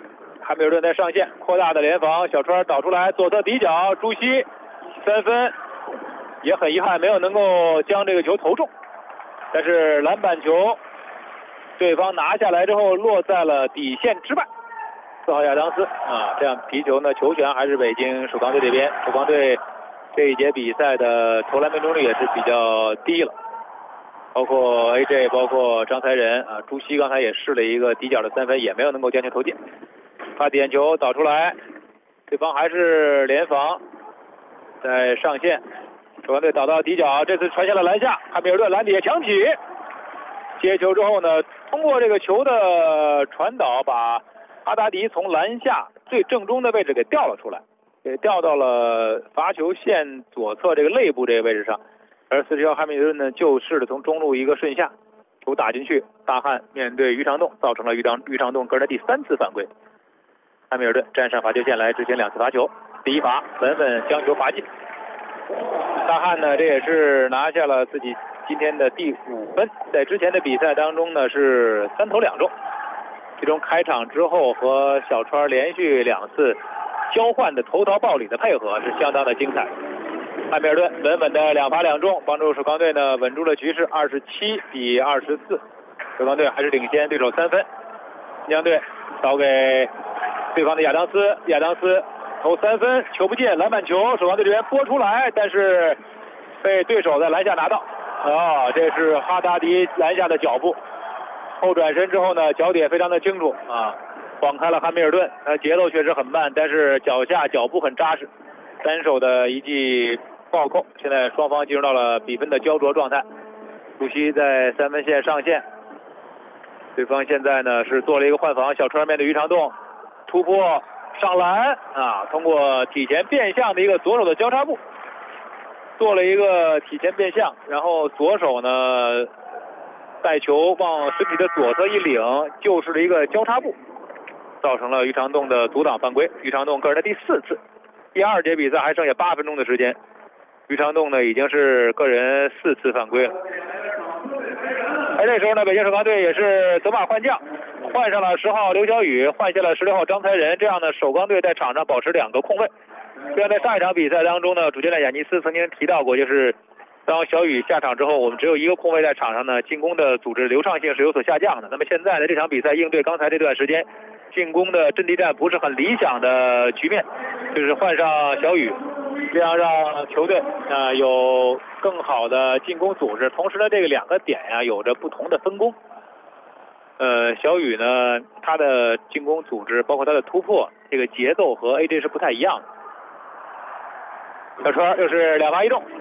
汉密尔顿在上线扩大的联防，小川导出来左侧底角，朱熹3分，也很遗憾没有能够将这个球投中，但是篮板球对方拿下来之后落在了底线之外。4号亚当斯这样皮球呢球权还是北京首钢队这边，首钢队这一节比赛的投篮命中率也是比较低了，包括 AJ 包括张才仁朱熹刚才也试了一个底角的3分，也没有能够将球投进。他点球导出来，对方还是联防，在上线，首钢队导到底角，这次传向了篮下，汉密尔顿篮底抢起，接球之后呢，通过这个球的传导把哈达迪从篮下最正中的位置给调了出来，给调到了罚球线左侧这个肋部这个位置上，而47号汉密尔顿呢就是的从中路一个顺下，球打进去，大汉面对于长栋，造成了于长栋个人的第3次犯规。汉密尔顿站上罚球线来执行2次罚球，第一罚稳稳将球罚进。大汉呢这也是拿下了自己今天的第5分，在之前的比赛当中呢是3投2中，其中开场之后和小川连续2次交换的投桃报李的配合是相当的精彩。汉密尔顿稳稳的2罚2中，帮助首钢队呢稳住了局势，27比24，首钢队还是领先对手3分。新疆队导给对方的亚当斯投3分，球不进，篮板球首钢队这边拨出来，但是被对手在篮下拿到。这是哈达迪篮下的脚步，后转身之后呢，脚底非常的清楚晃开了汉密尔顿，节奏确实很慢，但是脚下脚步很扎实，单手的一记暴扣，现在双方进入到了比分的焦灼状态。朱熹在3分线上线，对方现在呢是做了一个换防，小川面对于长栋突破上篮通过体前变向的一个左手的交叉步，做了一个体前变向，然后左手呢带球往身体的左侧一领，就是了一个交叉步，造成了于长栋的阻挡犯规。于长栋个人的第4次。第2节比赛还剩下8分钟的时间，于长栋呢已经是个人4次犯规了。而这时候呢，北京首钢队也是走马换将，换上了10号刘晓宇，换下了16号张才仁，这样呢首钢队在场上保持2个空位。虽然在上一场比赛当中呢，主教练雅尼斯曾经提到过，就是当小雨下场之后，我们只有1个空位在场上呢，进攻的组织流畅性是有所下降的。那么现在呢，这场比赛应对刚才这段时间进攻的阵地战不是很理想的局面，就是换上小雨，这样让球队有更好的进攻组织，同时呢这个2个点有着不同的分工。小雨呢他的进攻组织包括他的突破这个节奏和 AJ 是不太一样的。小川又是2罚1中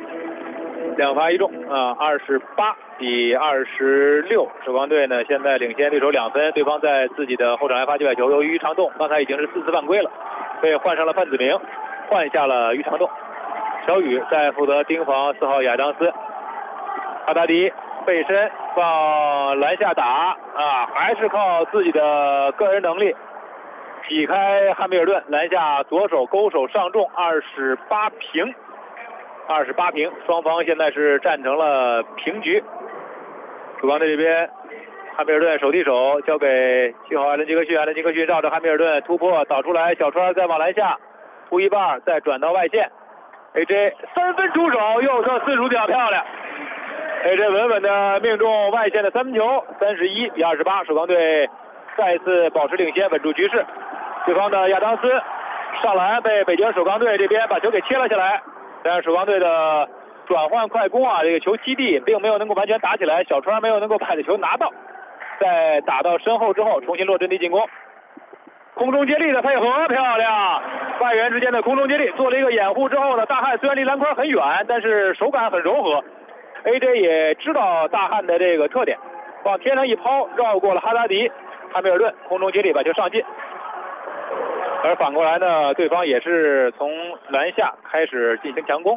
，2罚1中28比26，首钢队呢现在领先对手2分，对方在自己的后场来发界外球，由于于长栋刚才已经是4次犯规了，被换上了范子铭，换下了于长栋，小雨在负责盯防4号亚当斯，哈达迪背身往篮下打还是靠自己的个人能力挤开汉密尔顿，篮下左手勾手上中，28平，双方现在是战成了平局。主钢队这边，汉密尔顿手递手交给7号艾伦杰克逊，绕着汉密尔顿突破导出来，小川再往篮下突一半，再转到外线 ，AJ 3分出手，右侧4主脚漂亮。AJ 稳稳的命中外线的3分球，31比28，首钢队再次保持领先，稳住局势。对方的亚当斯上篮被北京首钢队这边把球给切了下来，但是首钢队的转换快攻这个球基地并没有能够完全打起来，小川没有能够把这球拿到，在打到身后之后重新落阵地进攻，空中接力的配合漂亮，外援之间的空中接力做了一个掩护之后呢，大汉虽然离篮筐很远，但是手感很柔和， AJ 也知道大汉的这个特点，往天上一抛，绕过了哈达迪，汉密尔顿空中接力把球上进。而反过来呢，对方也是从篮下开始进行强攻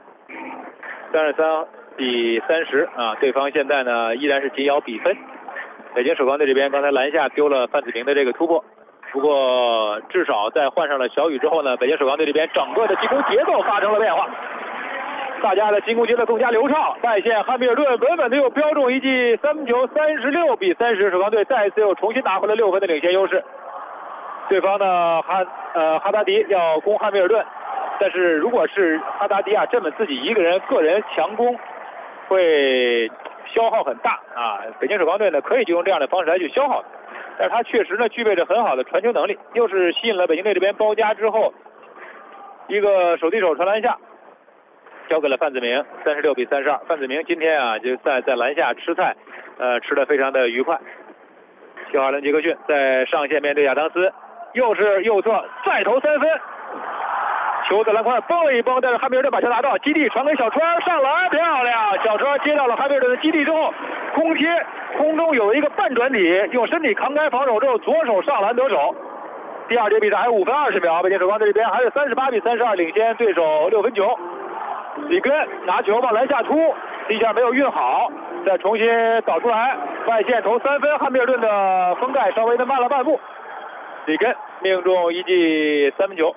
，33比30对方现在呢依然是紧咬比分。北京首钢队这边刚才篮下丢了范子铭的这个突破，不过至少在换上了小雨之后呢，北京首钢队这边整个的进攻节奏发生了变化，大家的进攻节奏更加流畅。外线汉密尔顿稳稳的又标中一记3分球，36比30，首钢队再一次又重新拿回了6分的领先优势。 对方呢哈达迪要攻汉密尔顿，但是如果是哈达迪这么自己一个人个人强攻，会消耗很大啊。北京首钢队呢可以就用这样的方式来去消耗，但是他确实呢具备着很好的传球能力，又是吸引了北京队这边包夹之后，一个手递手传篮下，交给了范子铭，36比32。范子铭今天就在篮下吃菜，吃得非常的愉快。肖哈伦·杰克逊在上线面对亚当斯，又是右侧再投3分，球在篮筐蹦了一蹦，但是汉密尔顿把球拿到，基地传给小川上篮，漂亮！小川接到了汉密尔顿的基地之后，空贴，空中有一个半转体，用身体扛开防守之后，左手上篮得手。第2节比赛还有5分20秒，北京首钢队这边还是38比32领先对手6分9。里根拿球往篮下突，一下没有运好，再重新导出来，外线投3分，汉密尔顿的封盖稍微的慢了半步。里根命中一记3分球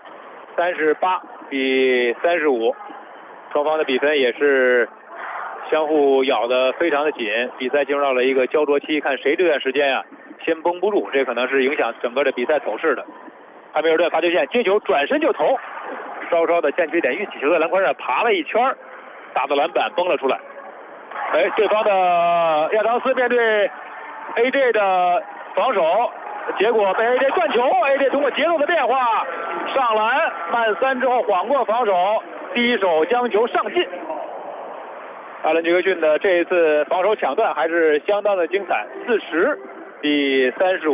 ，38比35，双方的比分也是相互咬得非常的紧，比赛进入到了一个焦灼期，看谁这段时间先绷不住，这可能是影响整个的比赛走势的。汉密尔顿发球线接球转身就投，稍稍的欠缺点运气，球在篮筐上爬了一圈，大的篮板崩了出来。对方的亚当斯面对 AJ 的防守，结果被 AJ 断球， AJ 通过节奏的变化上篮，慢3之后缓过防守，第一手将球上进。阿伦·杰克逊的这一次防守抢断还是相当的精彩，40比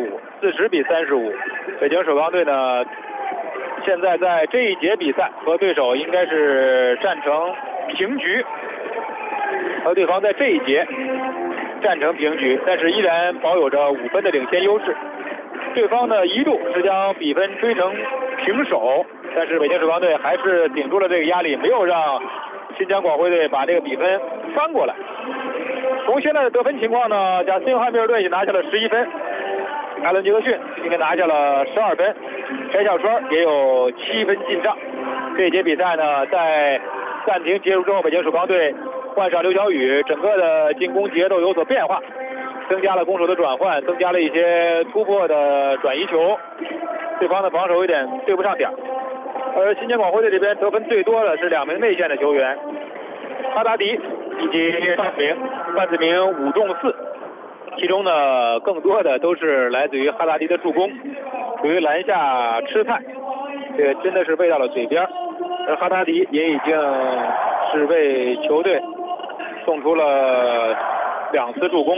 35。北京首钢队呢现在在这一节比赛和对手应该是战成平局，和对方在这一节战成平局，但是依然保有着5分的领先优势。对方呢一度是将比分追成平手，但是北京首钢队还是顶住了这个压力，没有让新疆广汇队把这个比分翻过来。从现在的得分情况呢，贾斯汀汉密尔顿已经拿下了11分，阿伦·杰克逊应该拿下了12分，翟小川也有7分进账。这一节比赛呢，在暂停结束之后，北京首钢队换上刘晓宇，整个的进攻节奏有所变化，增加了攻守的转换，增加了一些突破的转移球，对方的防守有点对不上点。而新疆广汇队这边得分最多的是2名内线的球员，哈达迪以及范子铭5中4，其中呢更多的都是来自于哈达迪的助攻，属于篮下吃菜，这个真的是喂到了嘴边。而哈达迪也已经是为球队送出了2次助攻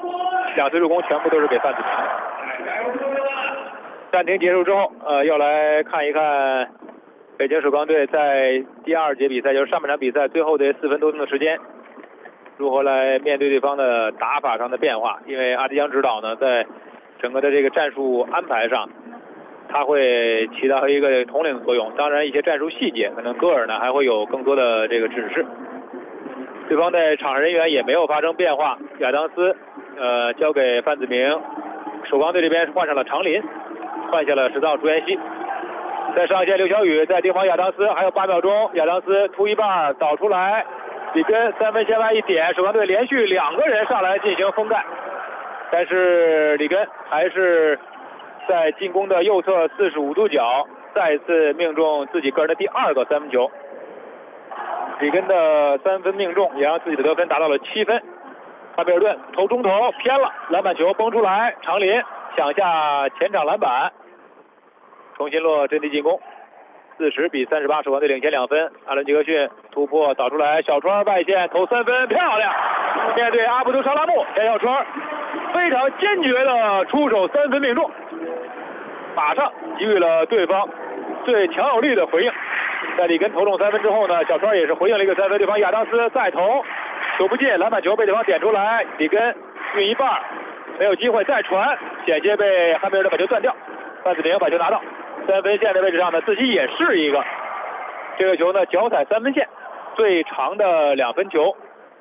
，2次助攻全部都是给范子铭。暂停结束之后，要来看一看北京首钢队在第2节比赛，就是上半场比赛最后的4分多钟的时间，如何来面对对方的打法上的变化。因为阿迪江指导呢，在整个的这个战术安排上，他会起到一个统领作用。当然，一些战术细节，可能戈尔呢还会有更多的这个指示。对方在场上人员也没有发生变化，亚当斯交给范子铭，首钢队这边换上了长林，换下了10道朱彦西。在上线刘晓宇在盯防亚当斯，还有8秒钟，亚当斯突一半导出来，里根3分线外一点，首钢队连续2个人上来进行封盖，但是里根还是在进攻的右侧45度角再一次命中自己个人的第2个3分球。里根的3分命中也让自己的得分达到了7分。汉密尔顿投中投偏了，篮板球崩出来，长林抢下前场篮板，重新落阵地进攻，40比38，首钢队领先2分。阿伦·杰克逊突破导出来，小川外线投3分，漂亮！面对阿卜杜沙拉木，翟小川非常坚决的出手3分命中，马上给予了对方最强有力的回应。在里根投中3分之后呢，小川也是回应了一个3分，对方亚当斯再投，球不进，篮板球被对方点出来，里根运一半没有机会再传，险些被汉密尔顿把球断掉。范子铭把球拿到3分线的位置上呢，自己也是一个这个球呢脚踩3分线，最长的2分球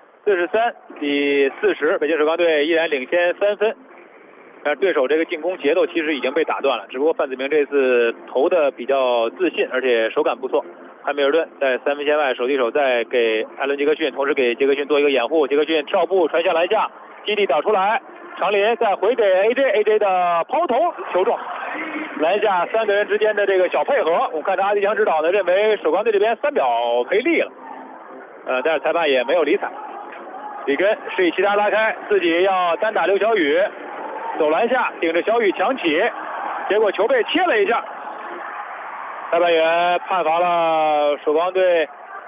，43比40，北京首钢队依然领先3分。但是对手这个进攻节奏其实已经被打断了，只不过范子铭这次投的比较自信，而且手感不错。汉密尔顿在3分线外手递手再给艾伦·杰克逊，同时给杰克逊做一个掩护，杰克逊跳步传下篮下，基地导出来，长林再回给 AJ 的抛投球中， 篮下3个人之间的这个小配合。我们看他阿迪强指导呢，认为首钢队这边3秒可以立了，但是裁判也没有理睬。里根示意其他拉开，自己要单打刘晓宇，走篮下顶着小宇抢起，结果球被切了一下，裁判员判罚了首钢队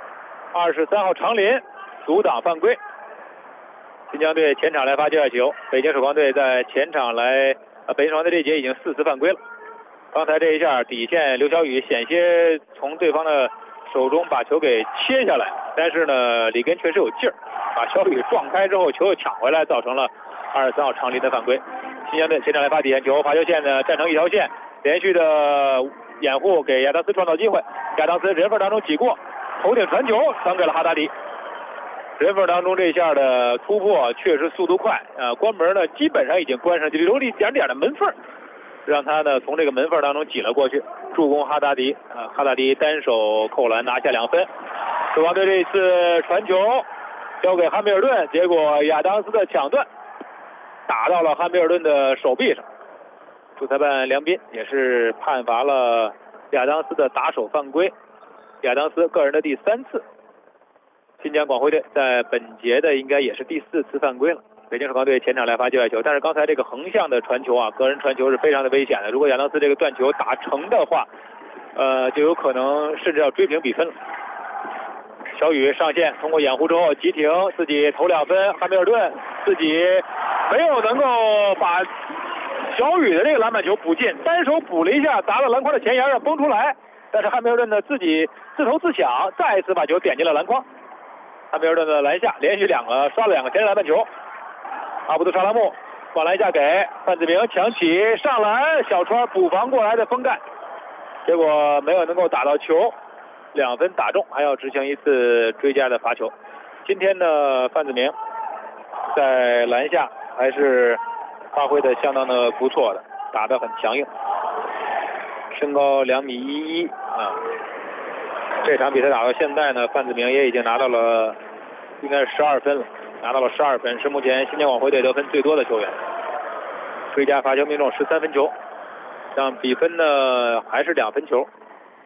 23号长林阻挡犯规。新疆队前场来发界外球，北京首钢队在前场来，北京首钢队这一节已经4次犯规了。刚才这一下底线刘晓宇险些从对方的手中把球给切下来，但是呢里根确实有劲儿，把小宇撞开之后球又抢回来，造成了23号长林的犯规。新疆队前场来发底线球，罚球线呢站成一条线，连续的掩护给亚当斯创造机会，亚当斯人缝当中挤过，头顶传球传给了哈达迪。人缝当中这一下的突破确实速度快，关门呢基本上已经关上，就留了一点点的门缝，让他呢从这个门缝当中挤了过去，助攻哈达迪。哈达迪单手扣篮拿下2分。首钢队这一次传球交给汉密尔顿，结果亚当斯的抢断打到了汉密尔顿的手臂上。主裁判梁斌也是判罚了亚当斯的打手犯规，亚当斯个人的第3次。新疆广汇队在本节的应该也是第4次犯规了。北京首钢队前场来发界外球，但是刚才这个横向的传球个人传球是非常的危险的。如果亚当斯这个断球打成的话，就有可能甚至要追平比分了。小宇上线，通过掩护之后急停，自己投2分。汉密尔顿自己没有能够把小宇的这个篮板球补进，单手补了一下，砸到篮筐的前沿上崩出来。但是汉密尔顿呢自己自投自抢，再一次把球点进了篮筐。汉密尔顿的篮下连续刷了2个前篮板球，阿卜杜沙拉木往篮下给范子铭抢起上篮，小川补防过来的封盖，结果没有能够打到球，2分打中，还要执行1次追加的罚球。今天呢范子铭在篮下还是发挥的相当的不错的，打得很强硬，身高2.11米这场比赛打到现在呢，范子铭也已经拿到了应该是12分了，拿到了12分，是目前新疆广汇队得分最多的球员。追加罚球命中13分球，让比分呢还是2分球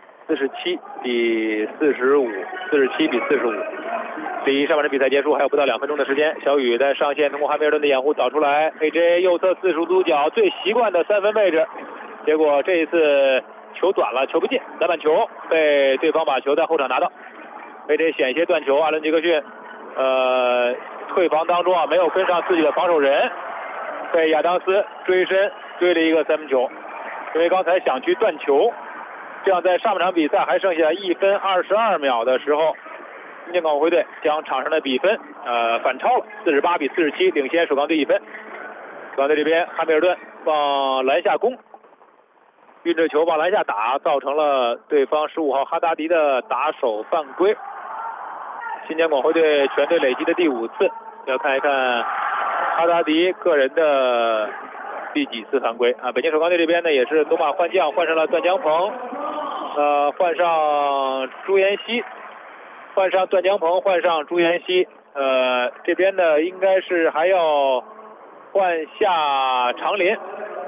，47比45，47比45。离上半场比赛结束还有不到2分钟的时间，小宇在上线通过汉密尔顿的掩护导出来 ，AJ 右侧45度角最习惯的3分位置，结果这一次球短了，球不进，篮板球被对方把球在后场拿到。AJ 险些断球，阿伦杰克逊退防当中没有跟上自己的防守人，被亚当斯追身追了一个3分球。因为刚才想去断球，这样在上半场比赛还剩下1分22秒的时候，新疆广汇队将场上的比分反超了，48比47，领先首钢队1分。首钢队这边汉密尔顿往篮下攻，运着球往篮下打，造成了对方15号哈达迪的打手犯规。新疆广汇队全队累计的第5次，要看一看哈达迪个人的第几次犯规北京首钢队这边呢也是走马换将，换上了段江鹏，换上朱彦西，换上段江鹏，换上朱彦西，这边呢应该是还要换下长林，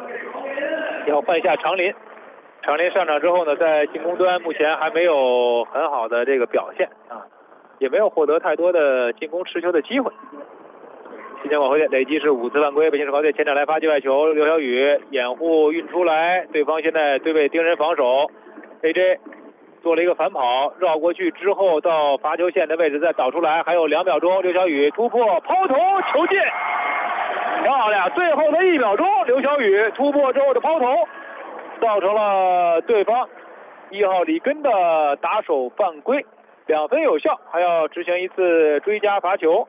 长林上场之后呢，在进攻端目前还没有很好的这个表现也没有获得太多的进攻持球的机会。新疆广汇队累计是5次犯规，北京首钢队前场来发界外球，刘晓宇掩护运出来，对方现在对位盯人防守 ，AJ 做了一个反跑，绕过去之后到罚球线的位置再导出来，还有2秒钟，刘晓宇突破抛投球进，漂亮！最后的1秒钟，刘晓宇突破之后的抛投，造成了对方1号里根的打手犯规，2分有效，还要执行1次追加罚球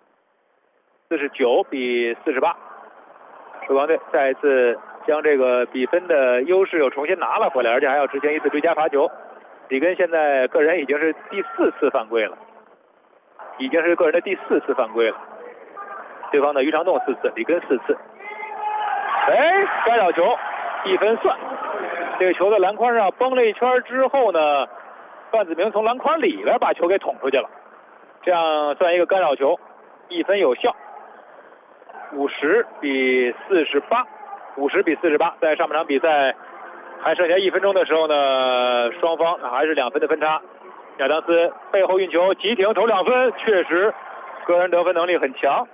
，49比48。首钢队再一次将这个比分的优势又重新拿了回来，而且还要执行1次追加罚球。里根现在个人已经是第4次犯规了，对方的于长栋4次，里根4次。干扰球，1分算。这个球在篮筐上崩了一圈之后呢，范子铭从篮筐里边把球给捅出去了，这样算一个干扰球，1分有效。50比48，在上半场比赛还剩下1分钟的时候呢，双方还是2分的分差。亚当斯背后运球急停投2分，确实个人得分能力很强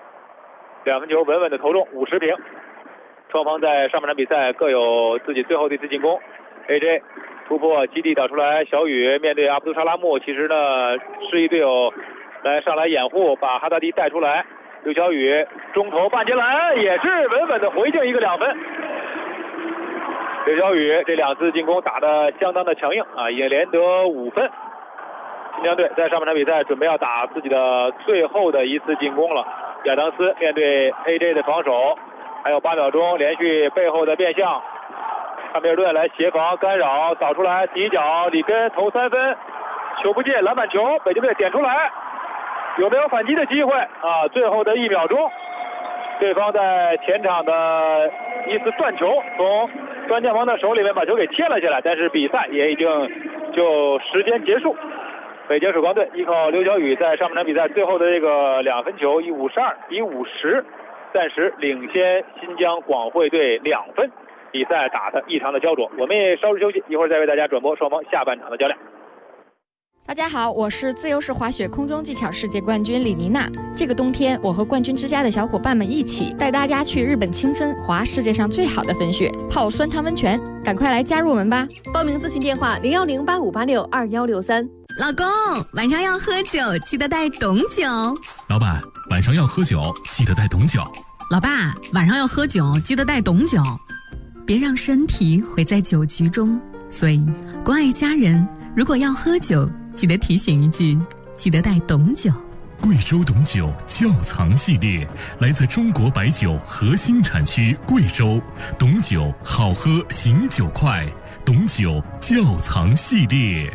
，2分球稳稳的投中，50平。双方在上半场比赛各有自己最后的一次进攻。AJ 突破基地打出来，小雨面对阿卜杜沙拉木，其实呢示意队友上来掩护，把哈达迪带出来。刘晓宇中投半截篮，也是稳稳的回敬一个2分。刘晓宇这2次进攻打得相当的强硬啊，也连得5分。新疆队在上半场比赛准备要打自己的最后的一次进攻了。亚当斯面对 AJ 的防守，还有8秒钟，连续背后的变向。汉密尔顿来协防干扰，扫出来底角里根投3分，球不进，篮板球，北京队点出来，有没有反击的机会啊？最后的1秒钟，对方在前场的一次断球，从专将方的手里面把球给切了下来，但是比赛也已经就时间结束。北京曙光队依靠刘晓宇在上半场比赛最后的这个2分球以52-50，暂时领先新疆广汇队2分。比赛打得异常的焦灼，我们也稍事休息，一会儿再为大家转播双方下半场的较量。 大家好，我是自由式滑雪空中技巧世界冠军李妮娜。这个冬天，我和冠军之家的小伙伴们一起带大家去日本青森滑世界上最好的粉雪，泡酸汤温泉，赶快来加入我们吧！ 报名咨询电话01085862163。 老公，晚上要喝酒，记得带懂酒。 老板，晚上要喝酒，记得带懂酒。 老爸，晚上要喝酒，记得带懂酒。别让身体毁在酒局中，所以关爱家人，如果要喝酒，记得提醒一句，记得带懂酒。 贵州懂酒窖藏系列来自中国白酒核心产区贵州，懂酒好喝醒酒快，懂酒窖藏系列。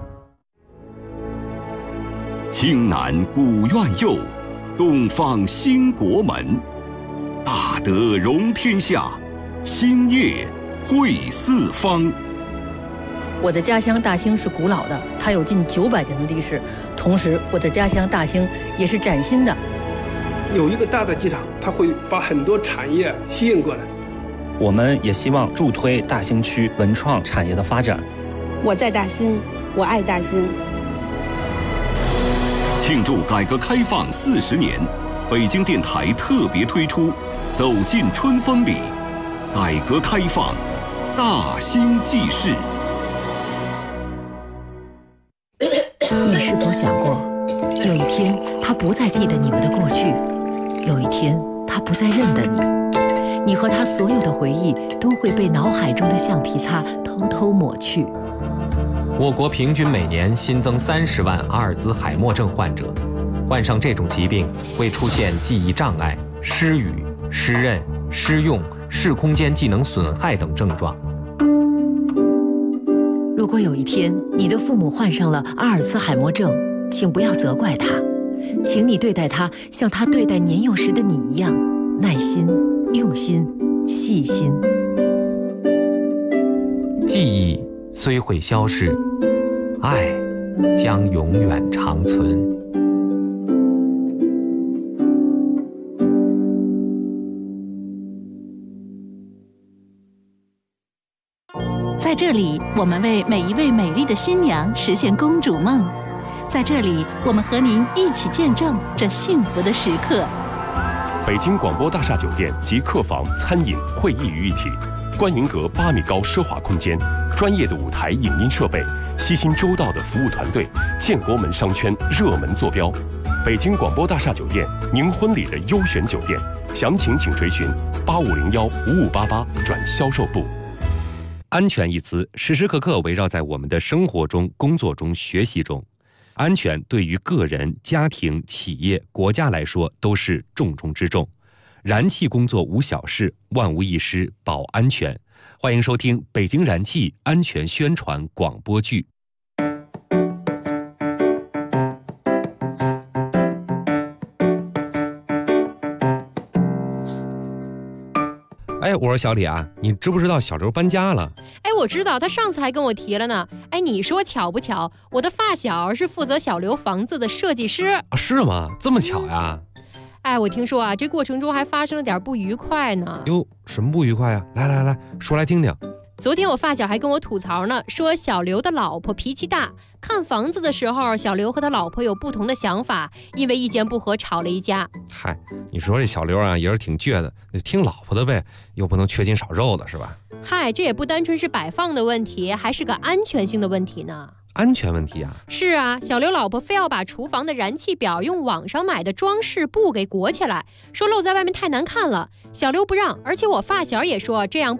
青南古院右，东方兴国门，大德容天下，兴业汇四方。 我的家乡大兴是古老的，它有近900年的历史。同时，我的家乡大兴也是崭新的。 有一个大的机场，它会把很多产业吸引过来。 我们也希望助推大兴区文创产业的发展。 我在大兴，我爱大兴。 庆祝改革开放40年，北京电台特别推出《走进春风里》，改革开放大兴记事。 你是否想过，有一天他不再记得你们的过去，有一天他不再认得你，你和他所有的回忆都会被脑海中的橡皮擦偷偷抹去。 我国平均每年新增30万阿尔兹海默症患者，患上这种疾病会出现记忆障碍、失语、失认、失用、视空间技能损害等症状。 如果有一天你的父母患上了阿尔兹海默症，请不要责怪他，请你对待他像他对待年幼时的你一样，耐心、用心、细心。 记忆虽会消逝，爱将永远长存。 在这里，我们为每一位美丽的新娘实现公主梦。在这里，我们和您一起见证这幸福的时刻。 北京广播大厦酒店集客房、餐饮、会议于一体，观云阁8米高奢华空间，专业的舞台影音设备，悉心周到的服务团队，建国门商圈热门坐标。北京广播大厦酒店，您婚礼的优选酒店，详情请垂询8501-5588转销售部。 安全一词时时刻刻围绕在我们的生活中、工作中、学习中。安全对于个人、家庭、企业、国家来说都是重中之重。燃气工作无小事，万无一失保安全。欢迎收听北京燃气安全宣传广播剧。哎，我说小李啊，你知不知道小刘搬家了？ 哎，我知道，他上次还跟我提了呢。哎，你说巧不巧？我的发小是负责小刘房子的设计师啊？是吗？这么巧呀？ 哎，我听说啊，这过程中还发生了点不愉快呢。 哟，什么不愉快啊？来，说来听听。 昨天我发小还跟我吐槽呢，说小刘的老婆脾气大，看房子的时候，小刘和他老婆有不同的想法，因为意见不合吵了一架。 嗨，你说这小刘啊，也是挺倔的，听老婆的呗，又不能缺斤少肉的，是吧？ 嗨，这也不单纯是摆放的问题，还是个安全性的问题呢。 安全问题啊？ 是啊，小刘老婆非要把厨房的燃气表用网上买的装饰布给裹起来，说露在外面太难看了。小刘不让，而且我发小也说这样